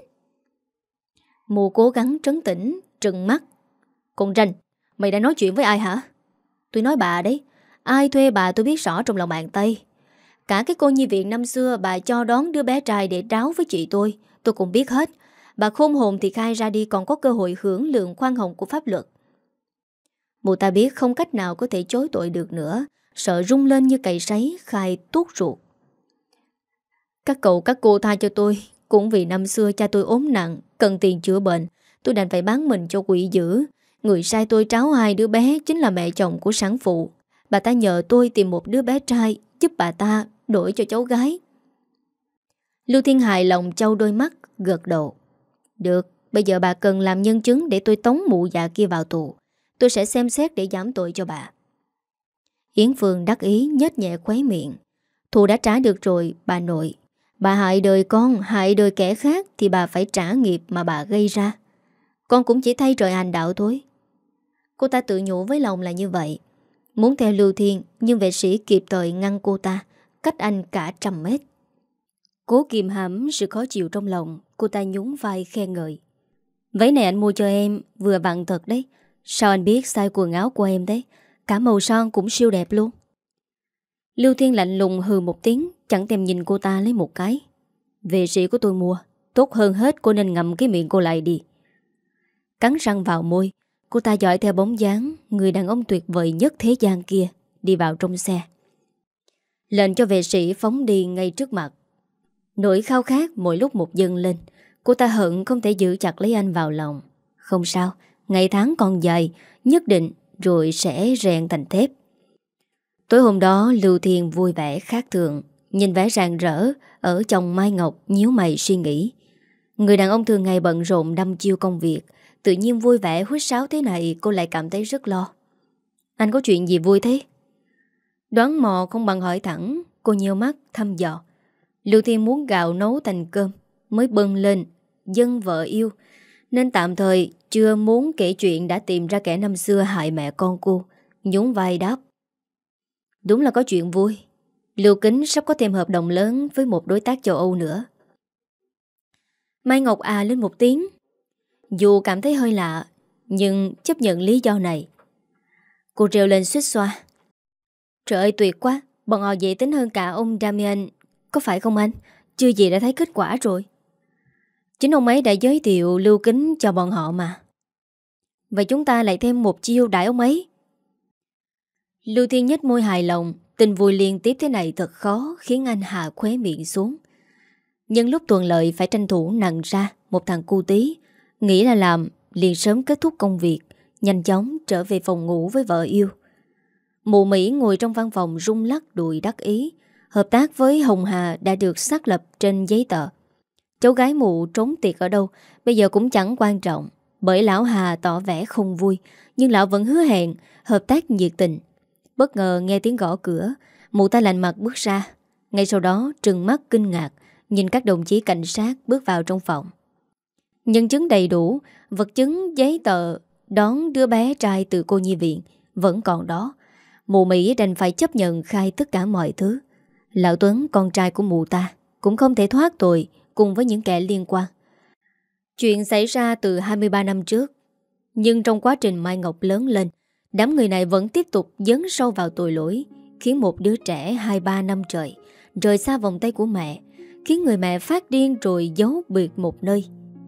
Mụ cố gắng trấn tĩnh, trừng mắt. Con ranh, mày đã nói chuyện với ai hả? Tôi nói bà đấy, ai thuê bà tôi biết rõ trong lòng bàn tay. Cả cái cô nhi viện năm xưa bà cho đón đứa bé trai để tráo với chị tôi, tôi cũng biết hết. Bà khôn hồn thì khai ra đi, còn có cơ hội hưởng lượng khoan hồng của pháp luật. Mụ ta biết không cách nào có thể chối tội được nữa, sợ rung lên như cày sấy khai tuốt ruột. Các cậu các cô tha cho tôi. Cũng vì năm xưa cha tôi ốm nặng, cần tiền chữa bệnh, tôi đành phải bán mình cho quỷ dữ. Người sai tôi tráo hai đứa bé chính là mẹ chồng của sản phụ. Bà ta nhờ tôi tìm một đứa bé trai giúp bà ta đổi cho cháu gái. Lưu Thiên hài lòng trâu đôi mắt, gật đầu. Được, bây giờ bà cần làm nhân chứng để tôi tống mụ già kia vào tù. Tôi sẽ xem xét để giảm tội cho bà. Yến Phương đắc ý nhếch nhẹ khóe miệng. Thù đã trả được rồi, bà nội. Bà hại đời con, hại đời kẻ khác thì bà phải trả nghiệp mà bà gây ra. Con cũng chỉ thay trời hành đạo thôi. Cô ta tự nhủ với lòng là như vậy. Muốn theo Lưu Thiên, nhưng vệ sĩ kịp thời ngăn cô ta, cách anh cả trăm mét. Cố kìm hãm sự khó chịu trong lòng, cô ta nhún vai khen ngợi. Váy này anh mua cho em, vừa vặn thật đấy. Sao anh biết size quần áo của em đấy? Cả màu son cũng siêu đẹp luôn. Lưu Thiên lạnh lùng hừ một tiếng, chẳng thèm nhìn cô ta lấy một cái. Vệ sĩ của tôi mua, tốt hơn hết cô nên ngậm cái miệng cô lại đi. Cắn răng vào môi, cô ta dõi theo bóng dáng người đàn ông tuyệt vời nhất thế gian kia đi vào trong xe. Lệnh cho vệ sĩ phóng đi ngay trước mặt. Nỗi khao khát mỗi lúc một dâng lên. Cô ta hận không thể giữ chặt lấy anh vào lòng. Không sao, ngày tháng còn dài, nhất định rồi sẽ rèn thành thép. Tối hôm đó Lưu Thiên vui vẻ khác thường. Nhìn vẻ rạng rỡ ở chồng Mai Ngọc, nhíu mày suy nghĩ. Người đàn ông thường ngày bận rộn đăm chiêu công việc, tự nhiên vui vẻ huýt sáo thế này, cô lại cảm thấy rất lo. Anh có chuyện gì vui thế? Đoán mò không bằng hỏi thẳng. Cô nhíu mắt thăm dò. Lưu Thiên muốn gạo nấu thành cơm mới bưng lên dân vợ yêu, nên tạm thời chưa muốn kể chuyện đã tìm ra kẻ năm xưa hại mẹ con cô. Nhún vai đáp. Đúng là có chuyện vui. Lưu Kính sắp có thêm hợp đồng lớn với một đối tác châu Âu nữa. Mai Ngọc à lên một tiếng. Dù cảm thấy hơi lạ, nhưng chấp nhận lý do này. Cô reo lên suýt xoa. Trời ơi tuyệt quá, bọn họ dễ tính hơn cả ông Damian. Có phải không anh? Chưa gì đã thấy kết quả rồi. Chính ông ấy đã giới thiệu Lưu Kính cho bọn họ mà. Vậy chúng ta lại thêm một chiêu đãi ông ấy. Lưu Thiên nhếch môi hài lòng. Tình vui liên tiếp thế này thật khó, khiến anh hạ khóe miệng xuống. Nhưng lúc thuận lợi phải tranh thủ nặng ra một thằng cu tí. Nghĩ là làm liền sớm kết thúc công việc, nhanh chóng trở về phòng ngủ với vợ yêu. Mụ Mỹ ngồi trong văn phòng rung lắc đùi đắc ý. Hợp tác với Hồng Hà đã được xác lập trên giấy tờ. Cháu gái mụ trốn tiệc ở đâu bây giờ cũng chẳng quan trọng, bởi lão Hà tỏ vẻ không vui, nhưng lão vẫn hứa hẹn hợp tác nhiệt tình. Bất ngờ nghe tiếng gõ cửa, mụ ta lạnh mặt bước ra. Ngay sau đó trừng mắt kinh ngạc nhìn các đồng chí cảnh sát bước vào trong phòng. Nhân chứng đầy đủ, vật chứng giấy tờ đón đứa bé trai từ cô nhi viện vẫn còn đó. Mụ Mỹ đành phải chấp nhận khai tất cả mọi thứ. Lão Tuấn, con trai của mụ ta, cũng không thể thoát tội cùng với những kẻ liên quan. Chuyện xảy ra từ hai mươi ba năm trước, nhưng trong quá trình Mai Ngọc lớn lên, đám người này vẫn tiếp tục dấn sâu vào tội lỗi, khiến một đứa trẻ hai ba năm trời rời xa vòng tay của mẹ, khiến người mẹ phát điên rồi giấu biệt một nơi.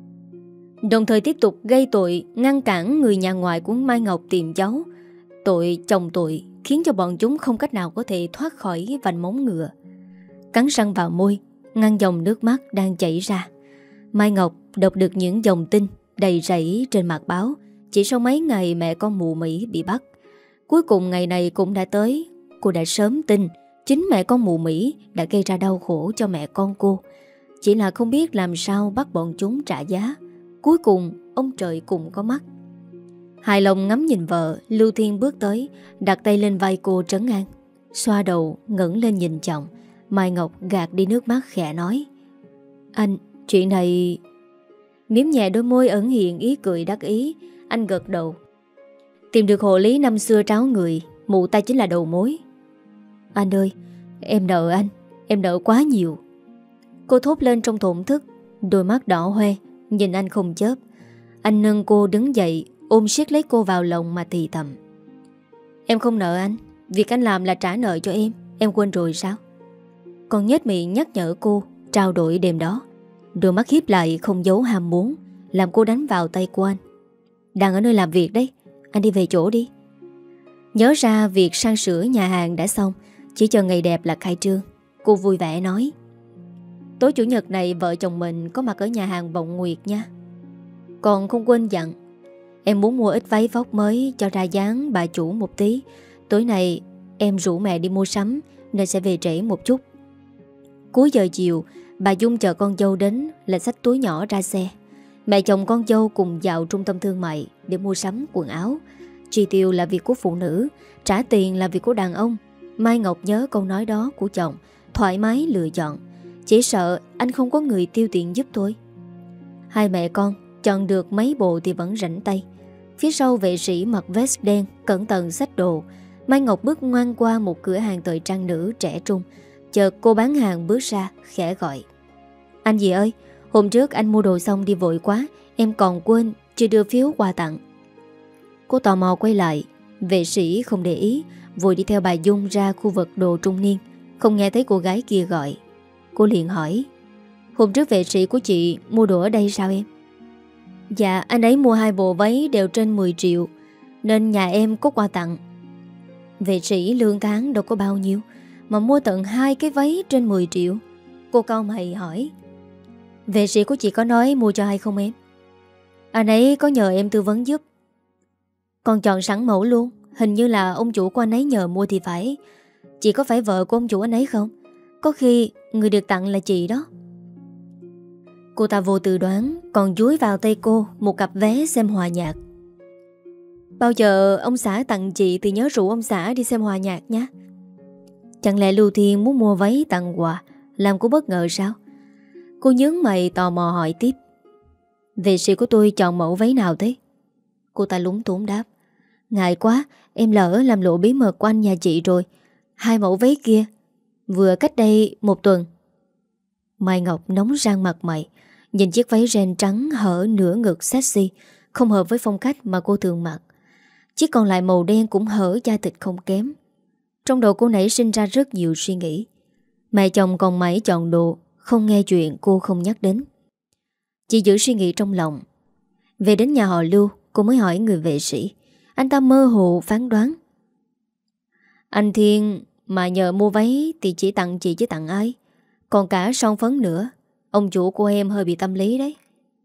Đồng thời tiếp tục gây tội ngăn cản người nhà ngoại của Mai Ngọc tìm cháu. Tội chồng tội khiến cho bọn chúng không cách nào có thể thoát khỏi vành móng ngựa. Cắn răng vào môi, ngăn dòng nước mắt đang chảy ra. Mai Ngọc đọc được những dòng tin đầy rẫy trên mặt báo chỉ sau mấy ngày mẹ con mụ Mỹ bị bắt. Cuối cùng ngày này cũng đã tới. Cô đã sớm tin chính mẹ con mụ Mỹ đã gây ra đau khổ cho mẹ con cô, chỉ là không biết làm sao bắt bọn chúng trả giá. Cuối cùng ông trời cũng có mắt. Hài lòng ngắm nhìn vợ, Lưu Thiên bước tới, đặt tay lên vai cô trấn an. Xoa đầu, ngẩng lên nhìn chồng. Mai Ngọc gạt đi nước mắt khẽ nói. Anh, chuyện này... Miếm nhẹ đôi môi ẩn hiện ý cười đắc ý. Anh gật đầu. Tìm được hộ lý năm xưa tráo người, mụ ta chính là đầu mối. Anh ơi, em nợ anh, em nợ quá nhiều. Cô thốt lên trong thổn thức, đôi mắt đỏ hoe, nhìn anh không chớp. Anh nâng cô đứng dậy, ôm siết lấy cô vào lòng mà thì thầm. Em không nợ anh, việc anh làm là trả nợ cho em. Em quên rồi sao? Còn nhếch miệng nhắc nhở cô trao đổi đêm đó. Đôi mắt hiếp lại không giấu ham muốn, làm cô đánh vào tay của anh. Đang ở nơi làm việc đấy, anh đi về chỗ đi. Nhớ ra việc sang sửa nhà hàng đã xong, chỉ chờ ngày đẹp là khai trương. Cô vui vẻ nói. Tối chủ nhật này vợ chồng mình có mặt ở nhà hàng Vọng Nguyệt nha. Còn không quên dặn, em muốn mua ít váy vóc mới cho ra dáng bà chủ một tí. Tối nay em rủ mẹ đi mua sắm nên sẽ về trễ một chút. Cuối giờ chiều, bà Dung chờ con dâu đến là xách túi nhỏ ra xe. Mẹ chồng con dâu cùng vào trung tâm thương mại để mua sắm quần áo. Chi tiêu là việc của phụ nữ, trả tiền là việc của đàn ông. Mai Ngọc nhớ câu nói đó của chồng, thoải mái lựa chọn. Chỉ sợ anh không có người tiêu tiền giúp thôi. Hai mẹ con chọn được mấy bộ thì vẫn rảnh tay. Phía sau vệ sĩ mặc vest đen cẩn thận xách đồ. Mai Ngọc bước ngoan qua một cửa hàng thời trang nữ trẻ trung. Chợt cô bán hàng bước ra khẽ gọi: Anh gì ơi, hôm trước anh mua đồ xong đi vội quá, em còn quên chưa đưa phiếu quà tặng. Cô tò mò quay lại. Vệ sĩ không để ý, vội đi theo bà Dung ra khu vực đồ trung niên. Không nghe thấy cô gái kia gọi. Cô liền hỏi: Hôm trước vệ sĩ của chị mua đồ ở đây sao em? Dạ, anh ấy mua hai bộ váy đều trên mười triệu, nên nhà em có quà tặng. Vệ sĩ lương tháng đâu có bao nhiêu mà mua tận hai cái váy trên mười triệu. Cô cau mày hỏi: Vệ sĩ của chị có nói mua cho ai không em? Anh ấy có nhờ em tư vấn giúp. Còn chọn sẵn mẫu luôn. Hình như là ông chủ của anh ấy nhờ mua thì phải. Chị có phải vợ của ông chủ anh ấy không? Có khi người được tặng là chị đó. Cô ta vô tư đoán, còn dúi vào tay cô một cặp vé xem hòa nhạc. Bao giờ ông xã tặng chị thì nhớ rủ ông xã đi xem hòa nhạc nhé. Chẳng lẽ Lưu Thiên muốn mua váy tặng quà, làm cô bất ngờ sao? Cô nhướng mày tò mò hỏi tiếp: Vệ sĩ của tôi chọn mẫu váy nào thế? Cô ta lúng túng đáp: Ngại quá, em lỡ làm lộ bí mật của anh nhà chị rồi. Hai mẫu váy kia vừa cách đây một tuần. Mai Ngọc nóng rang mặt mày, nhìn chiếc váy ren trắng hở nửa ngực sexy, không hợp với phong cách mà cô thường mặc. Chiếc còn lại màu đen cũng hở da thịt không kém. Trong đầu cô nảy sinh ra rất nhiều suy nghĩ. Mẹ chồng còn mãi chọn đồ, không nghe chuyện cô không nhắc đến. Chỉ giữ suy nghĩ trong lòng. Về đến nhà họ Lưu, cô mới hỏi người vệ sĩ. Anh ta mơ hồ phán đoán: Anh Thiên mà nhờ mua váy thì chỉ tặng chị chứ tặng ai? Còn cả son phấn nữa. Ông chủ của em hơi bị tâm lý đấy.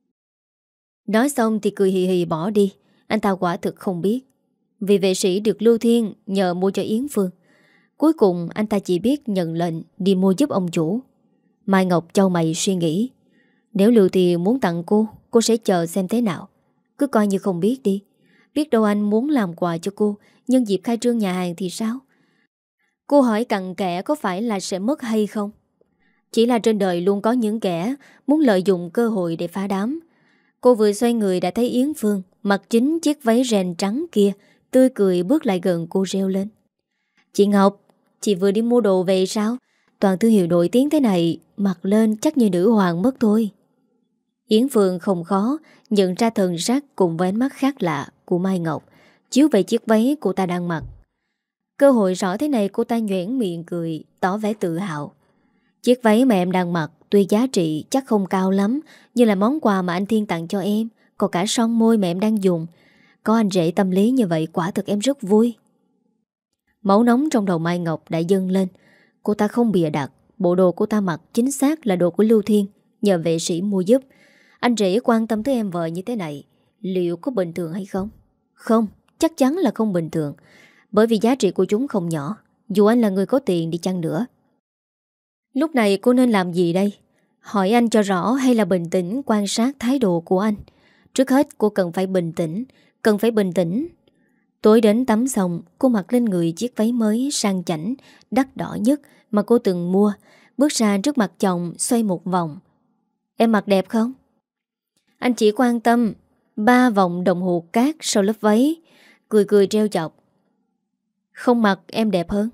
Nói xong thì cười hì hì bỏ đi. Anh ta quả thực không biết. Vì vệ sĩ được Lưu Thiên nhờ mua cho Yến Phương. Cuối cùng anh ta chỉ biết nhận lệnh đi mua giúp ông chủ. Mai Ngọc chau mày suy nghĩ. Nếu Lưu Thiên muốn tặng cô, cô sẽ chờ xem thế nào. Cứ coi như không biết đi. Biết đâu anh muốn làm quà cho cô nhân dịp khai trương nhà hàng thì sao? Cô hỏi cặn kẽ có phải là sẽ mất hay không? Chỉ là trên đời luôn có những kẻ muốn lợi dụng cơ hội để phá đám. Cô vừa xoay người đã thấy Yến Phương mặc chính chiếc váy ren trắng kia, tươi cười bước lại gần cô reo lên: Chị Ngọc, chị vừa đi mua đồ về sao? Toàn thương hiệu nổi tiếng thế này, mặc lên chắc như nữ hoàng mất thôi. Yến Phương không khó nhận ra thần sắc cùng với ánh mắt khác lạ của Mai Ngọc chiếu về chiếc váy cô ta đang mặc. Cơ hội rõ thế này cô ta nhoẻn miệng cười, tỏ vẻ tự hào. Chiếc váy mà em đang mặc tuy giá trị chắc không cao lắm, nhưng là món quà mà anh Thiên tặng cho em. Còn cả son môi mà em đang dùng. Có anh rể tâm lý như vậy quả thực em rất vui. Máu nóng trong đầu Mai Ngọc đã dâng lên. Cô ta không bịa đặt. Bộ đồ cô ta mặc chính xác là đồ của Lưu Thiên, nhờ vệ sĩ mua giúp. Anh rể quan tâm tới em vợ như thế này, liệu có bình thường hay không? Không, chắc chắn là không bình thường. Bởi vì giá trị của chúng không nhỏ, dù anh là người có tiền đi chăng nữa. Lúc này cô nên làm gì đây? Hỏi anh cho rõ hay là bình tĩnh quan sát thái độ của anh? Trước hết cô cần phải bình tĩnh. Cần phải bình tĩnh. Tối đến tắm xong, cô mặc lên người chiếc váy mới sang chảnh, đắt đỏ nhất mà cô từng mua. Bước ra trước mặt chồng xoay một vòng. Em mặc đẹp không? Anh chỉ quan tâm ba vòng đồng hồ cát sau lớp váy. Cười cười treo chọc. Không mặc em đẹp hơn.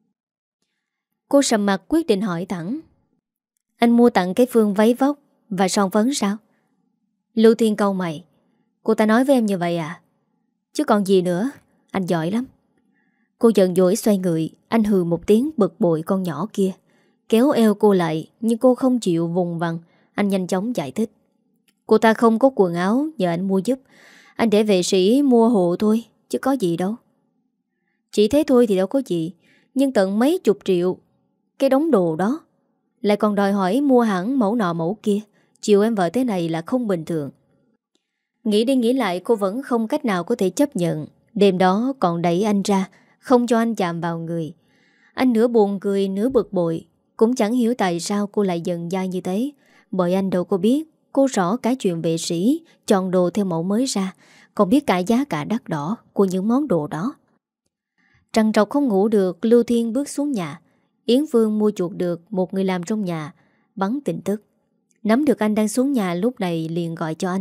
Cô sầm mặt quyết định hỏi thẳng: Anh mua tặng cái Phương váy vóc và son phấn sao? Lưu Thiên cau mày. Cô ta nói với em như vậy à? Chứ còn gì nữa. Anh giỏi lắm. Cô giận dỗi xoay người. Anh hừ một tiếng bực bội con nhỏ kia, kéo eo cô lại. Nhưng cô không chịu vùng vằng. Anh nhanh chóng giải thích: Cô ta không có quần áo, nhờ anh mua giúp. Anh để vệ sĩ mua hộ thôi, chứ có gì đâu. Chỉ thế thôi thì đâu có gì. Nhưng tận mấy chục triệu cái đống đồ đó. lại còn đòi hỏi mua hẳn mẫu nọ mẫu kia. Chiều em vợ thế này là không bình thường. Nghĩ đi nghĩ lại cô vẫn không cách nào có thể chấp nhận. Đêm đó còn đẩy anh ra, không cho anh chạm vào người. Anh nửa buồn cười nửa bực bội. Cũng chẳng hiểu tại sao cô lại giận dai như thế. Bởi anh đâu có biết cô rõ cái chuyện vệ sĩ chọn đồ theo mẫu mới ra, còn biết cả giá cả đắt đỏ của những món đồ đó. Trằn trọc không ngủ được, Lưu Thiên bước xuống nhà. Yến Phương mua chuộc được một người làm trong nhà, bắn tin tức. Nắm được anh đang xuống nhà lúc này liền gọi cho anh.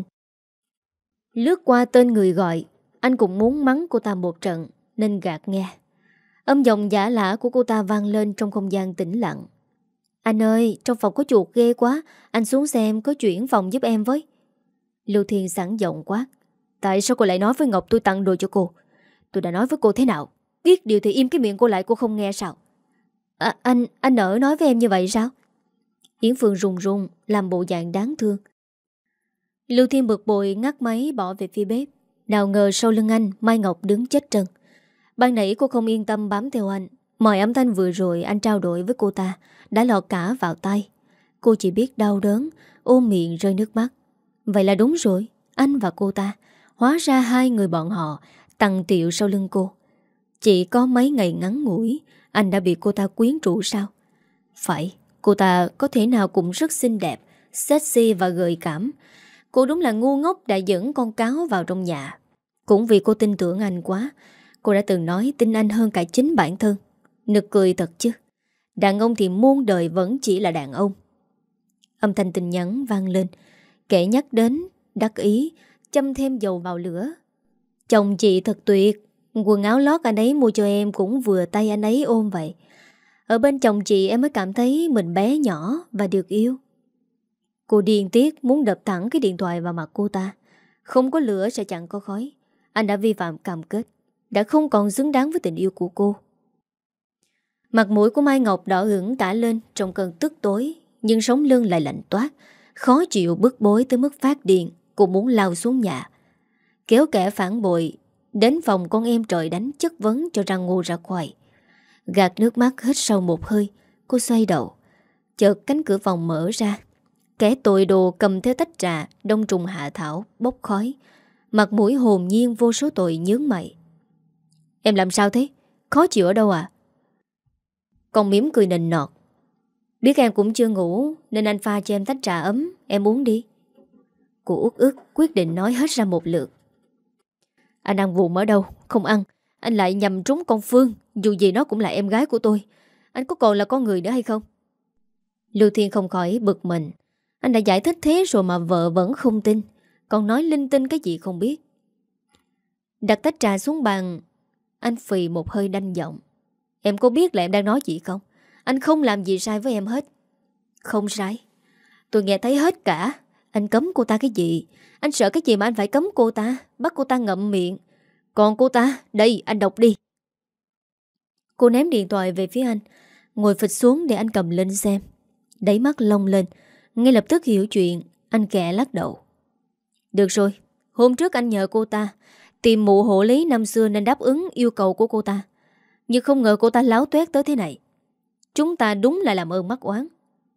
Lướt qua tên người gọi, anh cũng muốn mắng cô ta một trận nên gạt nghe. Âm giọng giả lả của cô ta vang lên trong không gian tĩnh lặng. Anh ơi, trong phòng có chuột ghê quá, anh xuống xem có chuyển phòng giúp em với. Lưu Thiên sẵn giọng quát. Tại sao cô lại nói với Ngọc tôi tặng đồ cho cô? Tôi đã nói với cô thế nào? Biết điều thì im cái miệng cô lại, cô không nghe sao? À, anh, anh nỡ nói với em như vậy sao? Yến Phương run run, làm bộ dạng đáng thương. Lưu Thiên bực bội ngắt máy bỏ về phía bếp. Nào ngờ sau lưng anh, Mai Ngọc đứng chết trân. Ban nãy cô không yên tâm bám theo anh. Mọi âm thanh vừa rồi anh trao đổi với cô ta đã lọt cả vào tay. Cô chỉ biết đau đớn, ôm miệng rơi nước mắt. Vậy là đúng rồi, anh và cô ta. Hóa ra hai người bọn họ tằng tiệu sau lưng cô. Chỉ có mấy ngày ngắn ngủi, anh đã bị cô ta quyến rũ sao? Phải, cô ta có thể nào cũng rất xinh đẹp, sexy và gợi cảm. Cô đúng là ngu ngốc đã dẫn con cáo vào trong nhà. Cũng vì cô tin tưởng anh quá, cô đã từng nói tin anh hơn cả chính bản thân. Nực cười thật chứ. Đàn ông thì muôn đời vẫn chỉ là đàn ông. Âm thanh tin nhắn vang lên. Kẻ nhắc đến, đắc ý, châm thêm dầu vào lửa. Chồng chị thật tuyệt. Quần áo lót anh ấy mua cho em cũng vừa tay anh ấy ôm vậy. Ở bên chồng chị em mới cảm thấy mình bé nhỏ và được yêu. Cô điên tiết muốn đập thẳng cái điện thoại vào mặt cô ta. Không có lửa sẽ chẳng có khói. Anh đã vi phạm cam kết, đã không còn xứng đáng với tình yêu của cô. Mặt mũi của Mai Ngọc đỏ ửng tả lên trong cơn tức tối, nhưng sống lưng lại lạnh toát, khó chịu bức bối tới mức phát điên. Cô muốn lao xuống nhà, kéo kẻ phản bội đến phòng con em trời đánh chất vấn cho răng ngô ra khoai. Gạt nước mắt hít sâu một hơi, cô xoay đầu. Chợt cánh cửa phòng mở ra. Kẻ tội đồ cầm theo tách trà đông trùng hạ thảo bốc khói, mặt mũi hồn nhiên vô số tội nhướng mày. Em làm sao thế? Khó chịu ở đâu à? Còn mỉm cười nịnh nọt. Biết em cũng chưa ngủ nên anh pha cho em tách trà ấm, em uống đi. Cô uất ức quyết định nói hết ra một lượt. Anh ăn vụng ở đâu? Không ăn. Anh lại nhầm trúng con Phương. Dù gì nó cũng là em gái của tôi. Anh có còn là con người nữa hay không? Lưu Thiên không khỏi bực mình. Anh đã giải thích thế rồi mà vợ vẫn không tin, còn nói linh tinh cái gì không biết. Đặt tách trà xuống bàn, anh phì một hơi đanh giọng. Em có biết là em đang nói gì không? Anh không làm gì sai với em hết. Không sai. Tôi nghe thấy hết cả. Anh cấm cô ta cái gì? Anh sợ cái gì mà anh phải cấm cô ta? Bắt cô ta ngậm miệng. Còn cô ta, đây anh đọc đi. Cô ném điện thoại về phía anh, ngồi phịch xuống để anh cầm lên xem. Đáy mắt lông lên. Ngay lập tức hiểu chuyện, anh kẻ lắc đầu. Được rồi, hôm trước anh nhờ cô ta tìm mụ hộ lý năm xưa nên đáp ứng yêu cầu của cô ta. Nhưng không ngờ cô ta láo tuét tới thế này. Chúng ta đúng là làm ơn mắc oán.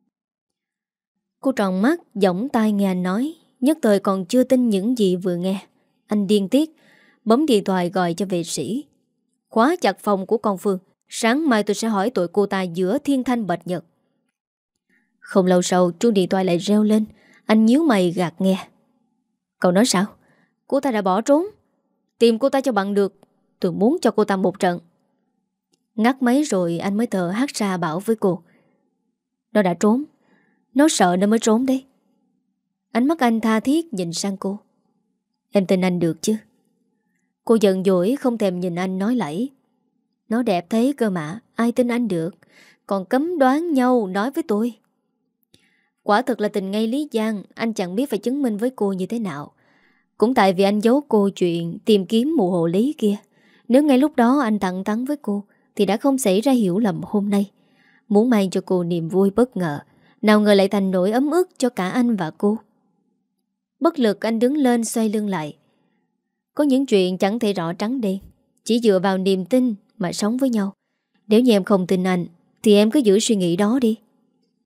Cô tròn mắt, giỏng tai nghe anh nói, nhất thời còn chưa tin những gì vừa nghe. Anh điên tiết, bấm điện thoại gọi cho vệ sĩ. Khóa chặt phòng của con Phương. Sáng mai tôi sẽ hỏi tội cô ta giữa thiên thanh bạch nhật. Không lâu sau chuông điện thoại lại reo lên. Anh nhíu mày gạt nghe. Cậu nói sao? Cô ta đã bỏ trốn. Tìm cô ta cho bằng được. Tôi muốn cho cô ta một trận. Ngắt máy rồi anh mới thở hắt ra bảo với cô. Nó đã trốn. Nó sợ nên mới trốn đấy. Ánh mắt anh tha thiết nhìn sang cô. Em tin anh được chứ? Cô giận dỗi không thèm nhìn anh nói lẫy. Nó đẹp thế cơ mà, ai tin anh được. Còn cấm đoán nhau nói với tôi. Quả thực là tình ngay lý giang. Anh chẳng biết phải chứng minh với cô như thế nào. Cũng tại vì anh giấu cô chuyện tìm kiếm mụ hộ lý kia. Nếu ngay lúc đó anh thẳng thắn với cô thì đã không xảy ra hiểu lầm hôm nay. Muốn mang cho cô niềm vui bất ngờ, nào ngờ lại thành nỗi ấm ức cho cả anh và cô. Bất lực anh đứng lên xoay lưng lại. Có những chuyện chẳng thể rõ trắng đen, chỉ dựa vào niềm tin mà sống với nhau. Nếu như em không tin anh thì em cứ giữ suy nghĩ đó đi.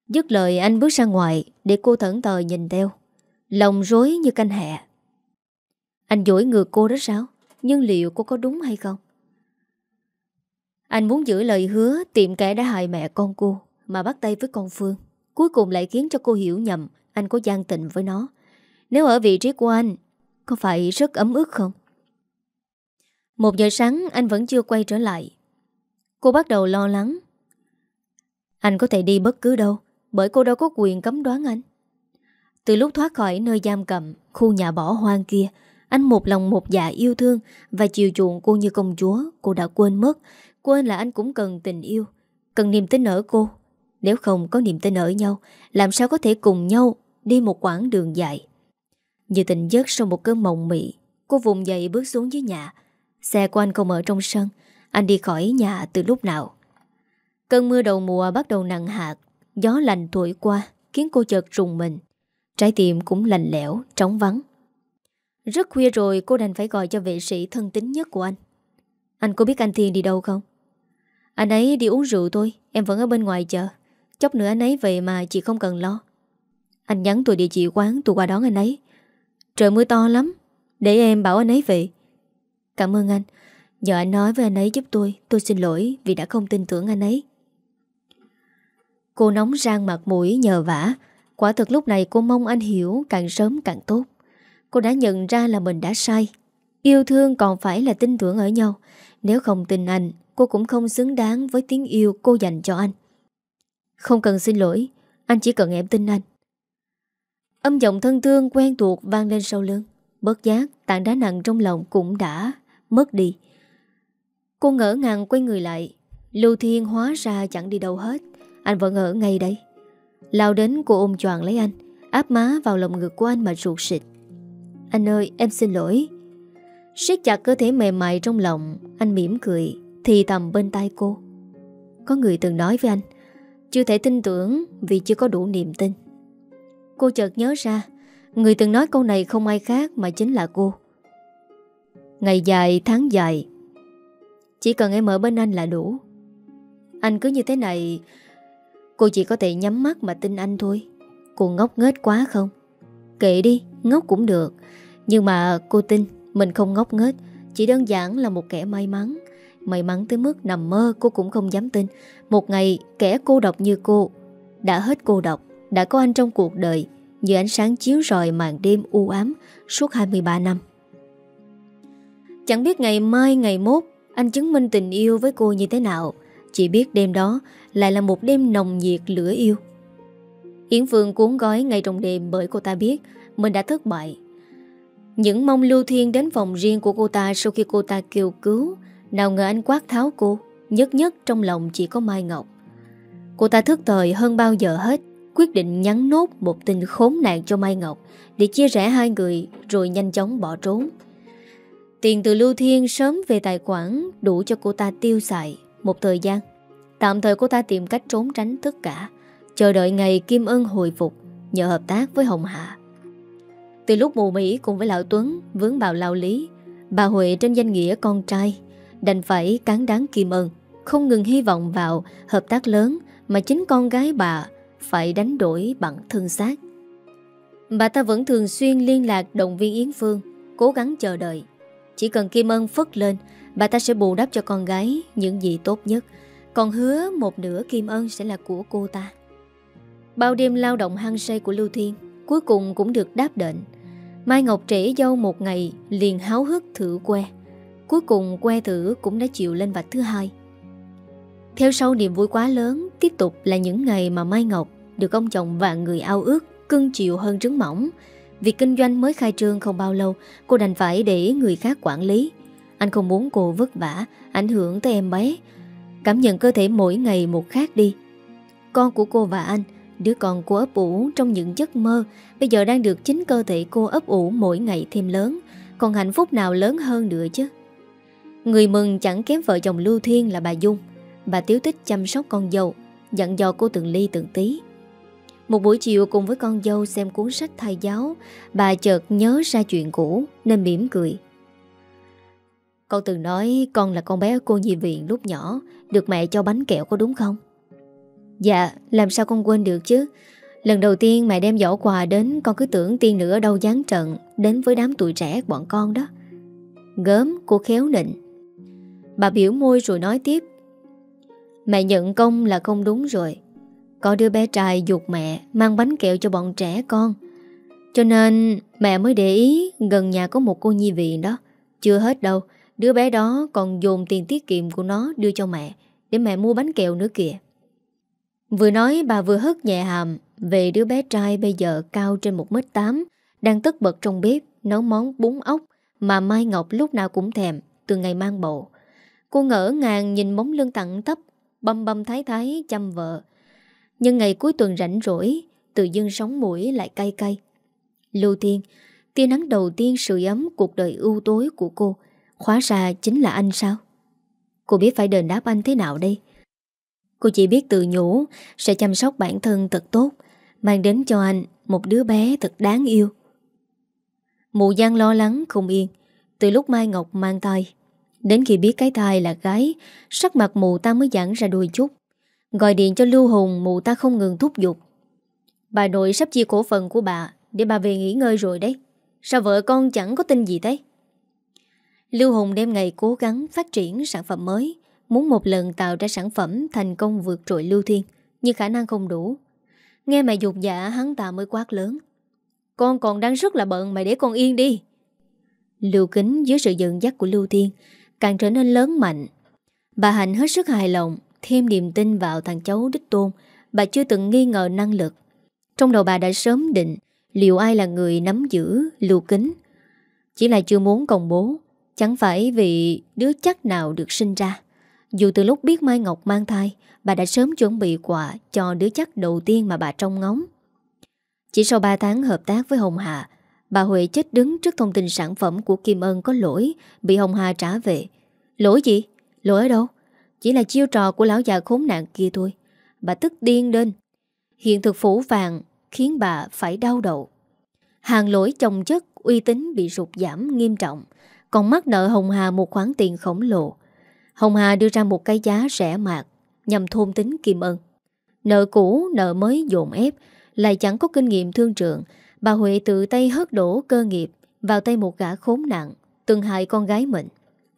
Dứt lời anh bước ra ngoài để cô thẫn thờ nhìn theo, lòng rối như canh hẹ. Anh dỗi ngược cô đó sao? Nhưng liệu cô có đúng hay không? Anh muốn giữ lời hứa tìm kẻ đã hại mẹ con cô mà bắt tay với con Phương, cuối cùng lại khiến cho cô hiểu nhầm anh có gian tình với nó. Nếu ở vị trí của anh, có phải rất ấm ức không? Một giờ sáng anh vẫn chưa quay trở lại. Cô bắt đầu lo lắng. Anh có thể đi bất cứ đâu, bởi cô đâu có quyền cấm đoán anh. Từ lúc thoát khỏi nơi giam cầm, khu nhà bỏ hoang kia, anh một lòng một dạ yêu thương và chiều chuộng cô như công chúa. Cô đã quên mất, quên là anh cũng cần tình yêu, cần niềm tin ở cô. Nếu không có niềm tin ở nhau, làm sao có thể cùng nhau đi một quãng đường dài. Như tỉnh giấc sau một cơn mộng mị, cô vùng dậy bước xuống dưới nhà. Xe của anh không ở trong sân. Anh đi khỏi nhà từ lúc nào? Cơn mưa đầu mùa bắt đầu nặng hạt. Gió lạnh thổi qua khiến cô chợt rùng mình. Trái tim cũng lạnh lẽo, trống vắng. Rất khuya rồi, cô đành phải gọi cho vệ sĩ thân tín nhất của anh. Anh có biết anh Thiên đi đâu không? Anh ấy đi uống rượu thôi, em vẫn ở bên ngoài chờ. Chốc nữa anh ấy về mà chị không cần lo. Anh nhắn tôi địa chỉ quán, tôi qua đón anh ấy. Trời mưa to lắm, để em bảo anh ấy về. Cảm ơn anh. Nhờ anh nói với anh ấy giúp tôi. Tôi xin lỗi vì đã không tin tưởng anh ấy. Cô nóng rang mặt mũi nhờ vả. Quả thực lúc này cô mong anh hiểu càng sớm càng tốt. Cô đã nhận ra là mình đã sai. Yêu thương còn phải là tin tưởng ở nhau. Nếu không tin anh, cô cũng không xứng đáng với tiếng yêu cô dành cho anh. Không cần xin lỗi, anh chỉ cần em tin anh. Âm giọng thân thương quen thuộc vang lên sau lưng. Bất giác, tảng đá nặng trong lòng cũng đã mất đi. Cô ngỡ ngàng quay người lại. Lưu Thiên hóa ra chẳng đi đâu hết. Anh vẫn ở ngay đây. Lao đến cô ôm choàng lấy anh, áp má vào lòng ngực của anh mà ruột xịt. Anh ơi, em xin lỗi. Siết chặt cơ thể mềm mại trong lòng, anh mỉm cười, thì thầm bên tai cô. Có người từng nói với anh, chưa thể tin tưởng vì chưa có đủ niềm tin. Cô chợt nhớ ra, người từng nói câu này không ai khác mà chính là cô. Ngày dài, tháng dài, chỉ cần em ở bên anh là đủ. Anh cứ như thế này, cô chỉ có thể nhắm mắt mà tin anh thôi. Cô ngốc nghếch quá không? Kệ đi, ngốc cũng được. Nhưng mà cô tin mình không ngốc nghếch, chỉ đơn giản là một kẻ may mắn. May mắn tới mức nằm mơ cô cũng không dám tin. Một ngày kẻ cô độc như cô đã hết cô độc, đã có anh trong cuộc đời, như ánh sáng chiếu rọi màn đêm u ám suốt hai mươi ba năm. Chẳng biết ngày mai ngày mốt anh chứng minh tình yêu với cô như thế nào. Chỉ biết đêm đó lại là một đêm nồng nhiệt lửa yêu. Yến Phương cuốn gói ngay trong đêm bởi cô ta biết mình đã thất bại. Những mong Lưu Thiên đến phòng riêng của cô ta sau khi cô ta kêu cứu. Nào ngờ anh quát tháo cô. Nhất nhất trong lòng chỉ có Mai Ngọc. Cô ta thức thời hơn bao giờ hết, quyết định nhắn nốt một tin khốn nạn cho Mai Ngọc để chia rẽ hai người rồi nhanh chóng bỏ trốn. Tiền từ Lưu Thiên sớm về tài khoản đủ cho cô ta tiêu xài một thời gian. Tạm thời cô ta tìm cách trốn tránh tất cả, chờ đợi ngày Kim Ân hồi phục nhờ hợp tác với Hồng Hạ. Từ lúc mù Mỹ cùng với Lão Tuấn vướng vào lao lý, bà Huệ trên danh nghĩa con trai đành phải cán đáng Kim Ân, không ngừng hy vọng vào hợp tác lớn mà chính con gái bà phải đánh đổi bằng thân xác. Bà ta vẫn thường xuyên liên lạc động viên Yến Phương, cố gắng chờ đợi. Chỉ cần Kim Ân phất lên, bà ta sẽ bù đắp cho con gái những gì tốt nhất, còn hứa một nửa Kim Ân sẽ là của cô ta. Bao đêm lao động hăng say của Lưu Thiên cuối cùng cũng được đáp đền. Mai Ngọc trễ dâu một ngày liền háo hức thử que. Cuối cùng que thử cũng đã chịu lên vạch thứ hai. Theo sau niềm vui quá lớn, tiếp tục là những ngày mà Mai Ngọc được ông chồng vạn người ao ước, cưng chiều hơn trứng mỏng. Việc kinh doanh mới khai trương không bao lâu, cô đành phải để người khác quản lý. Anh không muốn cô vất vả, ảnh hưởng tới em bé. Cảm nhận cơ thể mỗi ngày một khác đi. Con của cô và anh, đứa con cô ấp ủ trong những giấc mơ, bây giờ đang được chính cơ thể cô ấp ủ mỗi ngày thêm lớn. Còn hạnh phúc nào lớn hơn nữa chứ? Người mừng chẳng kém vợ chồng Lưu Thiên là bà Dung. Bà Tiếu Tích chăm sóc con dâu, dặn dò cô từng ly từng tí. Một buổi chiều cùng với con dâu xem cuốn sách thầy giáo, bà chợt nhớ ra chuyện cũ nên mỉm cười. Con từng nói con là con bé ở cô nhi viện lúc nhỏ, được mẹ cho bánh kẹo có đúng không? Dạ, làm sao con quên được chứ. Lần đầu tiên mẹ đem giỏ quà đến, con cứ tưởng tiên nữ ở đâu giáng trận đến với đám tuổi trẻ bọn con đó. Gớm, cô khéo nịnh. Bà biểu môi rồi nói tiếp. Mẹ nhận công là không đúng rồi. Có đứa bé trai giục mẹ mang bánh kẹo cho bọn trẻ con, cho nên mẹ mới để ý gần nhà có một cô nhi viện đó. Chưa hết đâu, đứa bé đó còn dồn tiền tiết kiệm của nó đưa cho mẹ để mẹ mua bánh kẹo nữa kìa. Vừa nói bà vừa hất nhẹ hàm về đứa bé trai bây giờ cao trên một mét tám, đang tất bật trong bếp nấu món bún ốc mà Mai Ngọc lúc nào cũng thèm từ ngày mang bầu. Cô ngỡ ngàng nhìn bóng lưng thẳng tắp, băm băm thái thái chăm vợ. Nhưng ngày cuối tuần rảnh rỗi, tự dưng sống mũi lại cay cay. Lưu Tiên, tia nắng đầu tiên sưởi ấm cuộc đời ưu tối của cô, hóa ra chính là anh sao? Cô biết phải đền đáp anh thế nào đây? Cô chỉ biết tự nhủ sẽ chăm sóc bản thân thật tốt, mang đến cho anh một đứa bé thật đáng yêu. Mụ Giang lo lắng không yên từ lúc Mai Ngọc mang thai. Đến khi biết cái thai là gái, sắc mặt mụ ta mới giãn ra đôi chút. Gọi điện cho Lưu Hùng, mụ ta không ngừng thúc giục. Bà nội sắp chia cổ phần của bà để bà về nghỉ ngơi rồi đấy. Sao vợ con chẳng có tin gì thế? Lưu Hùng đêm ngày cố gắng phát triển sản phẩm mới, muốn một lần tạo ra sản phẩm thành công vượt trội Lưu Thiên, nhưng khả năng không đủ. Nghe mẹ dục dạ, hắn ta mới quát lớn. Con còn đang rất là bận, mày để con yên đi. Lưu Kính dưới sự dẫn dắt của Lưu Thiên càng trở nên lớn mạnh. Bà Hạnh hết sức hài lòng, thêm niềm tin vào thằng cháu đích tôn. Bà chưa từng nghi ngờ năng lực. Trong đầu bà đã sớm định liệu ai là người nắm giữ Lưu Kính. Chỉ là chưa muốn công bố. Chẳng phải vì đứa chắc nào được sinh ra. Dù từ lúc biết Mai Ngọc mang thai, bà đã sớm chuẩn bị quà cho đứa chắc đầu tiên mà bà trông ngóng. Chỉ sau ba tháng hợp tác với Hồng Hà, bà Huệ chết đứng trước thông tin sản phẩm của Kim Ân có lỗi, bị Hồng Hà trả về. Lỗi gì? Lỗi ở đâu? Chỉ là chiêu trò của lão già khốn nạn kia thôi. Bà tức điên lên. Hiện thực phủ vàng khiến bà phải đau đầu. Hàng lỗi chồng chất, uy tín bị sụt giảm nghiêm trọng, còn mắc nợ Hồng Hà một khoản tiền khổng lồ. Hồng Hà đưa ra một cái giá rẻ mạt nhằm thôn tính Kim Ân. Nợ cũ, nợ mới dồn ép, lại chẳng có kinh nghiệm thương trường. Bà Huệ tự tay hất đổ cơ nghiệp vào tay một gã khốn nạn, từng hại con gái mình.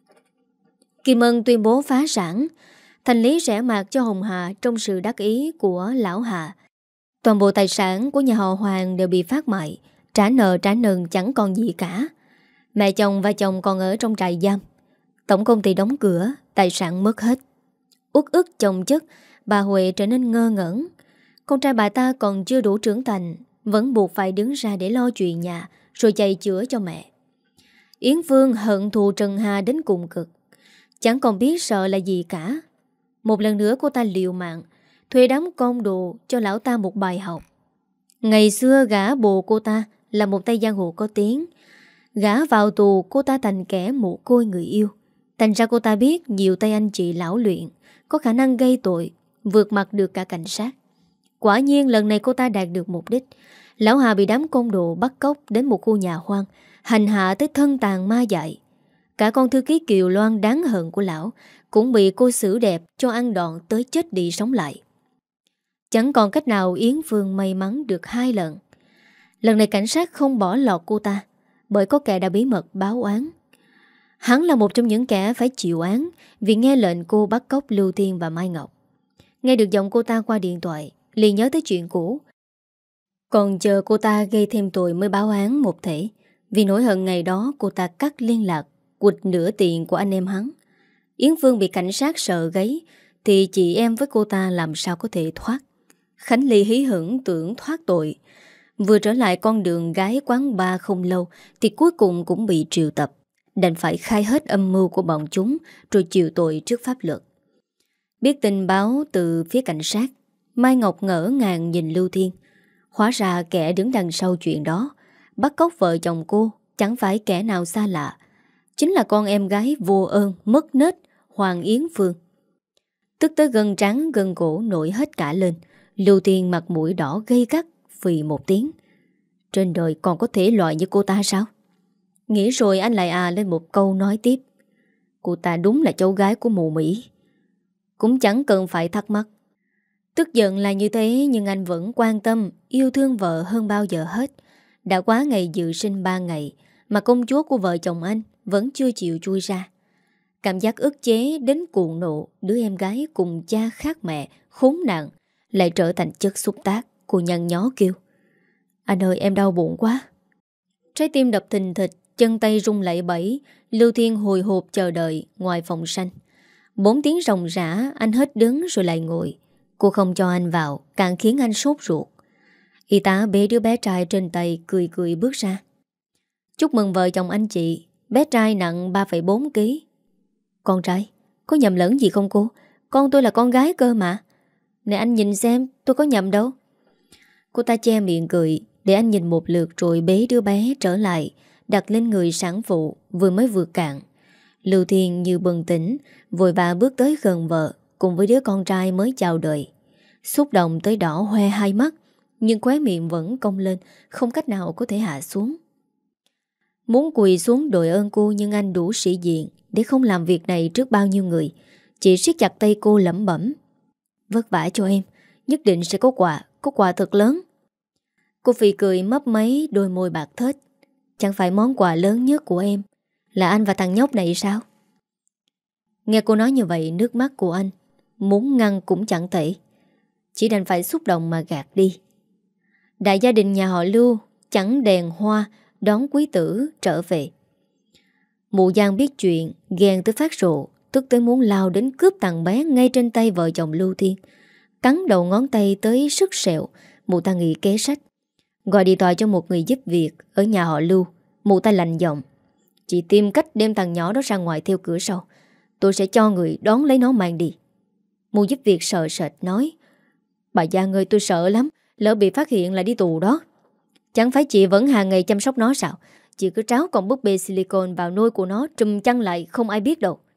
Kim Ân tuyên bố phá sản, thành lý rẻ mạt cho Hồng Hà trong sự đắc ý của lão Hà. Toàn bộ tài sản của nhà họ Hoàng đều bị phát mại, trả nợ trả nần chẳng còn gì cả. Mẹ chồng và chồng còn ở trong trại giam. Tổng công ty đóng cửa, tài sản mất hết. Uất ức chồng chất, bà Huệ trở nên ngơ ngẩn. Con trai bà ta còn chưa đủ trưởng thành, vẫn buộc phải đứng ra để lo chuyện nhà, rồi chạy chữa cho mẹ. Yến Phương hận thù Trần Hà đến cùng cực, chẳng còn biết sợ là gì cả. Một lần nữa cô ta liều mạng, thuê đám côn đồ cho lão ta một bài học. Ngày xưa gã bồ cô ta là một tay giang hồ có tiếng. Gã vào tù, cô ta thành kẻ mồ côi người yêu. Thành ra cô ta biết nhiều tay anh chị lão luyện, có khả năng gây tội, vượt mặt được cả cảnh sát. Quả nhiên lần này cô ta đạt được mục đích. Lão Hà bị đám côn đồ bắt cóc đến một khu nhà hoang, hành hạ tới thân tàn ma dại. Cả con thư ký Kiều Loan đáng hận của lão cũng bị cô xử đẹp cho ăn đòn tới chết đi sống lại. Chẳng còn cách nào Yến Phương may mắn được hai lần. Lần này cảnh sát không bỏ lọt cô ta, bởi có kẻ đã bí mật báo oán. Hắn là một trong những kẻ phải chịu án vì nghe lệnh cô bắt cóc Lưu Thiên và Mai Ngọc. Nghe được giọng cô ta qua điện thoại, liền nhớ tới chuyện cũ. Còn chờ cô ta gây thêm tội mới báo án một thể. Vì nỗi hận ngày đó cô ta cắt liên lạc, quỵt nửa tiền của anh em hắn. Yến Phương bị cảnh sát sợ gáy, thì chị em với cô ta làm sao có thể thoát. Khánh Ly hí hửng tưởng thoát tội. Vừa trở lại con đường gái quán bar không lâu thì cuối cùng cũng bị triệu tập. Đành phải khai hết âm mưu của bọn chúng rồi chịu tội trước pháp luật. Biết tin báo từ phía cảnh sát, Mai Ngọc ngỡ ngàng nhìn Lưu Thiên. Hóa ra kẻ đứng đằng sau chuyện đó, bắt cóc vợ chồng cô, chẳng phải kẻ nào xa lạ. Chính là con em gái vô ơn, mất nết, Hoàng Yến Phương. Tức tới gân trắng gân cổ nổi hết cả lên. Lưu Thiên mặt mũi đỏ gây gắt, phì một tiếng. Trên đời còn có thể loại như cô ta sao? Nghĩ rồi anh lại à lên một câu nói tiếp. Cô ta đúng là cháu gái của mụ Mỹ. Cũng chẳng cần phải thắc mắc. Tức giận là như thế, nhưng anh vẫn quan tâm, yêu thương vợ hơn bao giờ hết. Đã quá ngày dự sinh ba ngày mà công chúa của vợ chồng anh vẫn chưa chịu chui ra. Cảm giác ức chế đến cuồng nộ, đứa em gái cùng cha khác mẹ, khốn nạn, lại trở thành chất xúc tác. Cô nhăn nhó kêu: "Anh ơi, em đau bụng quá." Trái tim đập thình thịch, chân tay rung lẩy bẩy. Lưu Thiên hồi hộp chờ đợi ngoài phòng sanh. Bốn tiếng ròng rã, anh hết đứng rồi lại ngồi. Cô không cho anh vào, càng khiến anh sốt ruột. Y tá bế đứa bé trai trên tay, cười cười bước ra. "Chúc mừng vợ chồng anh chị. Bé trai nặng ba phẩy bốn ki lô gam. Con trai, có nhầm lẫn gì không cô? Con tôi là con gái cơ mà. Nè anh nhìn xem, tôi có nhầm đâu." Cô ta che miệng cười, để anh nhìn một lượt rồi bế đứa bé trở lại, đặt lên người sản phụ vừa mới vừa cạn. Lưu Thiên như bừng tỉnh, vội vã bước tới gần vợ, cùng với đứa con trai mới chào đời. Xúc động tới đỏ hoe hai mắt, nhưng khóe miệng vẫn cong lên, không cách nào có thể hạ xuống. Muốn quỳ xuống đội ơn cô, nhưng anh đủ sĩ diện để không làm việc này trước bao nhiêu người. Chị siết chặt tay cô lẩm bẩm: "Vất vả cho em, nhất định sẽ có quà, có quà thật lớn." Cô phì cười mấp máy đôi môi bạc thết. "Chẳng phải món quà lớn nhất của em là anh và thằng nhóc này sao?" Nghe cô nói như vậy, nước mắt của anh muốn ngăn cũng chẳng thể, chỉ đành phải xúc động mà gạt đi. Đại gia đình nhà họ Lưu chẳng đèn hoa đón quý tử trở về. Mụ Giang biết chuyện, ghen tới phát rộ, tức tới muốn lao đến cướp thằng bé ngay trên tay vợ chồng Lưu Thiên. Cắn đầu ngón tay tới sức sẹo, mụ ta nghĩ kế sách. Gọi điện thoại cho một người giúp việc ở nhà họ Lưu. Mụ ta lạnh giọng: "Chị tìm cách đem thằng nhỏ đó ra ngoài theo cửa sau. Tôi sẽ cho người đón lấy nó mang đi." Mụ giúp việc sợ sệt nói: "Bà Giang ơi, tôi sợ lắm, lỡ bị phát hiện là đi tù đó." "Chẳng phải chị vẫn hàng ngày chăm sóc nó sao? Chị cứ tráo con búp bê silicone vào nôi của nó, trùm chăn lại, không ai biết đâu."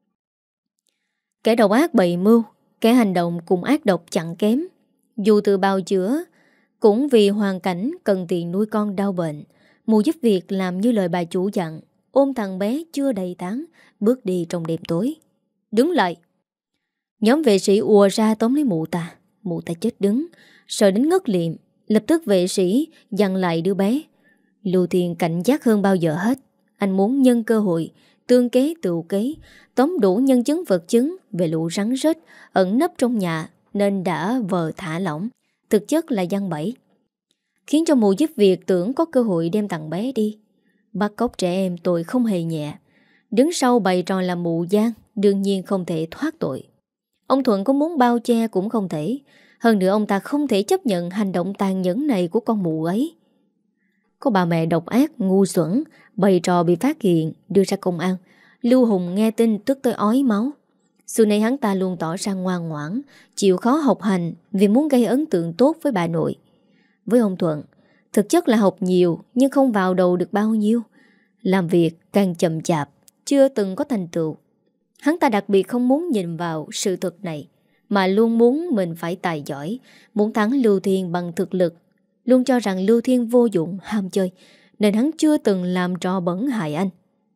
Kẻ độc ác bày mưu, kẻ hành động cùng ác độc chẳng kém. Dù từ bào chữa, cũng vì hoàn cảnh cần tiền nuôi con đau bệnh, mụ giúp việc làm như lời bà chủ dặn, ôm thằng bé chưa đầy tháng, bước đi trong đêm tối. "Đứng lại!" Nhóm vệ sĩ ùa ra tóm lấy mụ ta. Mụ ta chết đứng, sợ đến ngất liệm. Lập tức vệ sĩ dặn lại đứa bé. Lưu Thiên cảnh giác hơn bao giờ hết. Anh muốn nhân cơ hội tương kế tựu kế, tóm đủ nhân chứng vật chứng về lũ rắn rết ẩn nấp trong nhà, nên đã vờ thả lỏng, thực chất là giăng bẫy, khiến cho mụ giúp việc tưởng có cơ hội đem thằng bé đi. Bắt cóc trẻ em tội không hề nhẹ. Đứng sau bày trò là mụ Giang, đương nhiên không thể thoát tội. Ông Thuận có muốn bao che cũng không thể. Hơn nữa ông ta không thể chấp nhận hành động tàn nhẫn này của con mụ ấy. Có bà mẹ độc ác, ngu xuẩn, bày trò bị phát hiện, đưa ra công an. Lưu Hùng nghe tin tức tới ói máu. Xưa nay hắn ta luôn tỏ ra ngoan ngoãn, chịu khó học hành vì muốn gây ấn tượng tốt với bà nội. Với ông Thuận, thực chất là học nhiều nhưng không vào đầu được bao nhiêu. Làm việc càng chậm chạp, chưa từng có thành tựu. Hắn ta đặc biệt không muốn nhìn vào sự thật này, mà luôn muốn mình phải tài giỏi, muốn thắng Lưu Thiên bằng thực lực. Luôn cho rằng Lưu Thiên vô dụng, ham chơi, nên hắn chưa từng làm trò bẩn hại anh.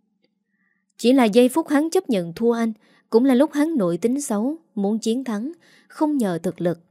Chỉ là giây phút hắn chấp nhận thua anh, cũng là lúc hắn nổi tính xấu, muốn chiến thắng, không nhờ thực lực.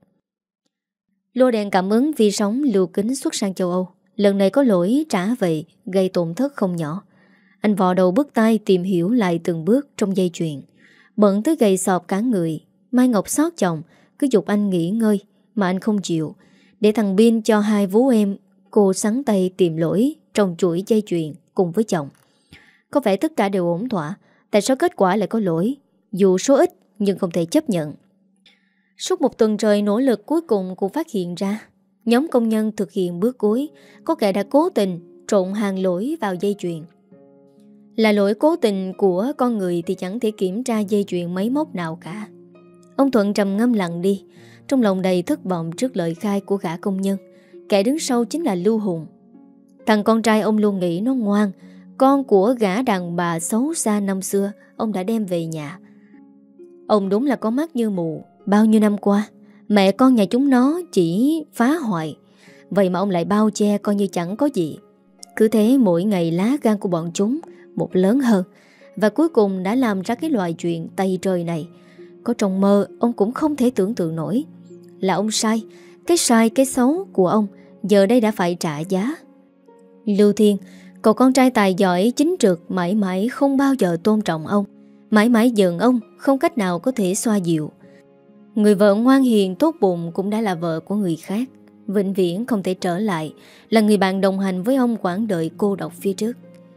Lô đèn cảm ứng vi sóng lưu kính xuất sang châu Âu. Lần này có lỗi trả về, gây tổn thất không nhỏ. Anh vò đầu bứt tai tìm hiểu lại từng bước trong dây chuyền. Bận tới gầy sọp cả người. Mai Ngọc xót chồng, cứ dục anh nghỉ ngơi, mà anh không chịu. Để thằng Bin cho hai vú em, cô sắn tay tìm lỗi trong chuỗi dây chuyền cùng với chồng. Có vẻ tất cả đều ổn thỏa. Tại sao kết quả lại có lỗi? Dù số ít nhưng không thể chấp nhận. Suốt một tuần trời nỗ lực, cuối cùng cũng phát hiện ra nhóm công nhân thực hiện bước cuối, có kẻ đã cố tình trộn hàng lỗi vào dây chuyền. Là lỗi cố tình của con người thì chẳng thể kiểm tra dây chuyền máy móc nào cả. Ông Thuận trầm ngâm lặng đi, trong lòng đầy thất vọng trước lời khai của gã công nhân. Kẻ đứng sau chính là Lưu Hùng. Thằng con trai ông luôn nghĩ nó ngoan, con của gã đàn bà xấu xa năm xưa ông đã đem về nhà. Ông đúng là có mắt như mù. Bao nhiêu năm qua mẹ con nhà chúng nó chỉ phá hoại, vậy mà ông lại bao che coi như chẳng có gì. Cứ thế mỗi ngày lá gan của bọn chúng một lớn hơn, và cuối cùng đã làm ra cái loại chuyện tày trời này. Có trong mơ ông cũng không thể tưởng tượng nổi. Là ông sai. Cái sai cái xấu của ông giờ đây đã phải trả giá. Lưu Thiên, cậu con trai tài giỏi chính trực, mãi mãi không bao giờ tôn trọng ông, mãi mãi giận ông, không cách nào có thể xoa dịu. Người vợ ngoan hiền tốt bụng cũng đã là vợ của người khác, vĩnh viễn không thể trở lại, là người bạn đồng hành với ông quãng đời cô độc phía trước.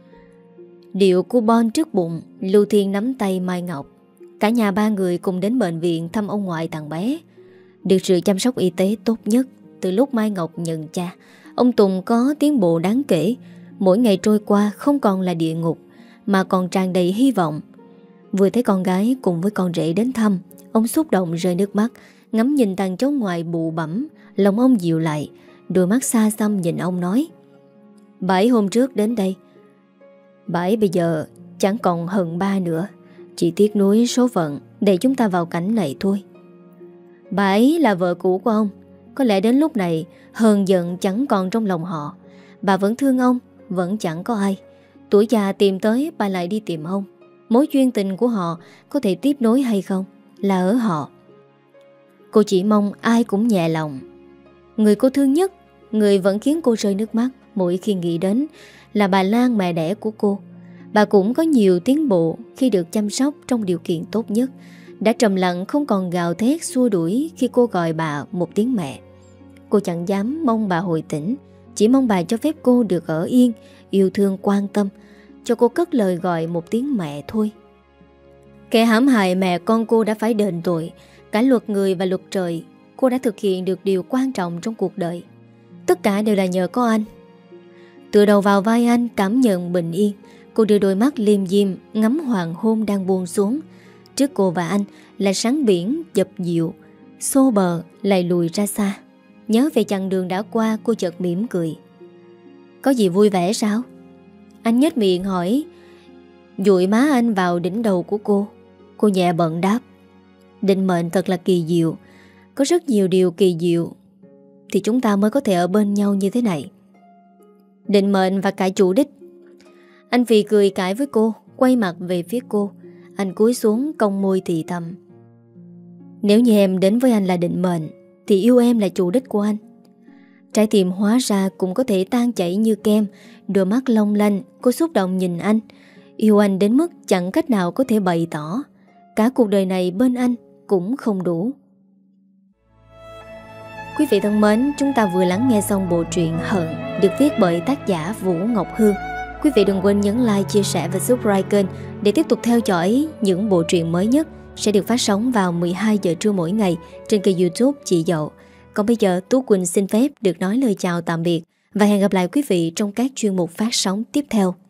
Điệu cu bon trước bụng, Lưu Thiên nắm tay Mai Ngọc. Cả nhà ba người cùng đến bệnh viện thăm ông ngoại thằng bé. Được sự chăm sóc y tế tốt nhất. Từ lúc Mai Ngọc nhận cha, ông Tùng có tiến bộ đáng kể. Mỗi ngày trôi qua không còn là địa ngục, mà còn tràn đầy hy vọng. Vừa thấy con gái cùng với con rể đến thăm, ông xúc động rơi nước mắt, ngắm nhìn thằng cháu ngoại bụ bẫm. Lòng ông dịu lại, đôi mắt xa xăm nhìn ông nói: Bảy hôm trước đến đây, Bảy bây giờ chẳng còn hận ba nữa, chỉ tiếc nuối số phận để chúng ta vào cảnh này thôi. Bà ấy là vợ cũ của ông, có lẽ đến lúc này hờn giận chẳng còn trong lòng họ. Bà vẫn thương ông, vẫn chẳng có ai. Tuổi già tìm tới, bà lại đi tìm ông. Mối duyên tình của họ có thể tiếp nối hay không là ở họ. Cô chỉ mong ai cũng nhẹ lòng. Người cô thương nhất, người vẫn khiến cô rơi nước mắt mỗi khi nghĩ đến, là bà Lan, mẹ đẻ của cô. Bà cũng có nhiều tiến bộ khi được chăm sóc trong điều kiện tốt nhất, đã trầm lặng không còn gào thét xua đuổi khi cô gọi bà một tiếng mẹ. Cô chẳng dám mong bà hồi tỉnh, chỉ mong bà cho phép cô được ở yên, yêu thương quan tâm, cho cô cất lời gọi một tiếng mẹ thôi. Kẻ hãm hại mẹ con cô đã phải đền tội. Cả luật người và luật trời, cô đã thực hiện được điều quan trọng trong cuộc đời. Tất cả đều là nhờ có anh. Tựa đầu vào vai anh, cảm nhận bình yên, cô đưa đôi mắt liêm diêm ngắm hoàng hôn đang buông xuống. Trước cô và anh là sáng biển dập dịu, xô bờ lại lùi ra xa. Nhớ về chặng đường đã qua, cô chợt mỉm cười. Có gì vui vẻ sao? Anh nhếch miệng hỏi, dụi má anh vào đỉnh đầu của cô. Cô nhẹ bận đáp, định mệnh thật là kỳ diệu. Có rất nhiều điều kỳ diệu thì chúng ta mới có thể ở bên nhau như thế này. Định mệnh và cả chủ đích. Anh phì cười cãi với cô, quay mặt về phía cô. Anh cúi xuống cong môi thì thầm, nếu như em đến với anh là định mệnh, thì yêu em là chủ đích của anh. Trái tim hóa ra cũng có thể tan chảy như kem. Đôi mắt long lanh, cô xúc động nhìn anh. Yêu anh đến mức chẳng cách nào có thể bày tỏ. Cả cuộc đời này bên anh cũng không đủ. Quý vị thân mến, chúng ta vừa lắng nghe xong bộ truyện Hận, được viết bởi tác giả Vũ Ngọc Hương. Quý vị đừng quên nhấn like, chia sẻ và subscribe kênh để tiếp tục theo dõi những bộ truyện mới nhất sẽ được phát sóng vào mười hai giờ trưa mỗi ngày trên kênh YouTube Chị Dậu. Còn bây giờ Tú Quỳnh xin phép được nói lời chào tạm biệt và hẹn gặp lại quý vị trong các chuyên mục phát sóng tiếp theo.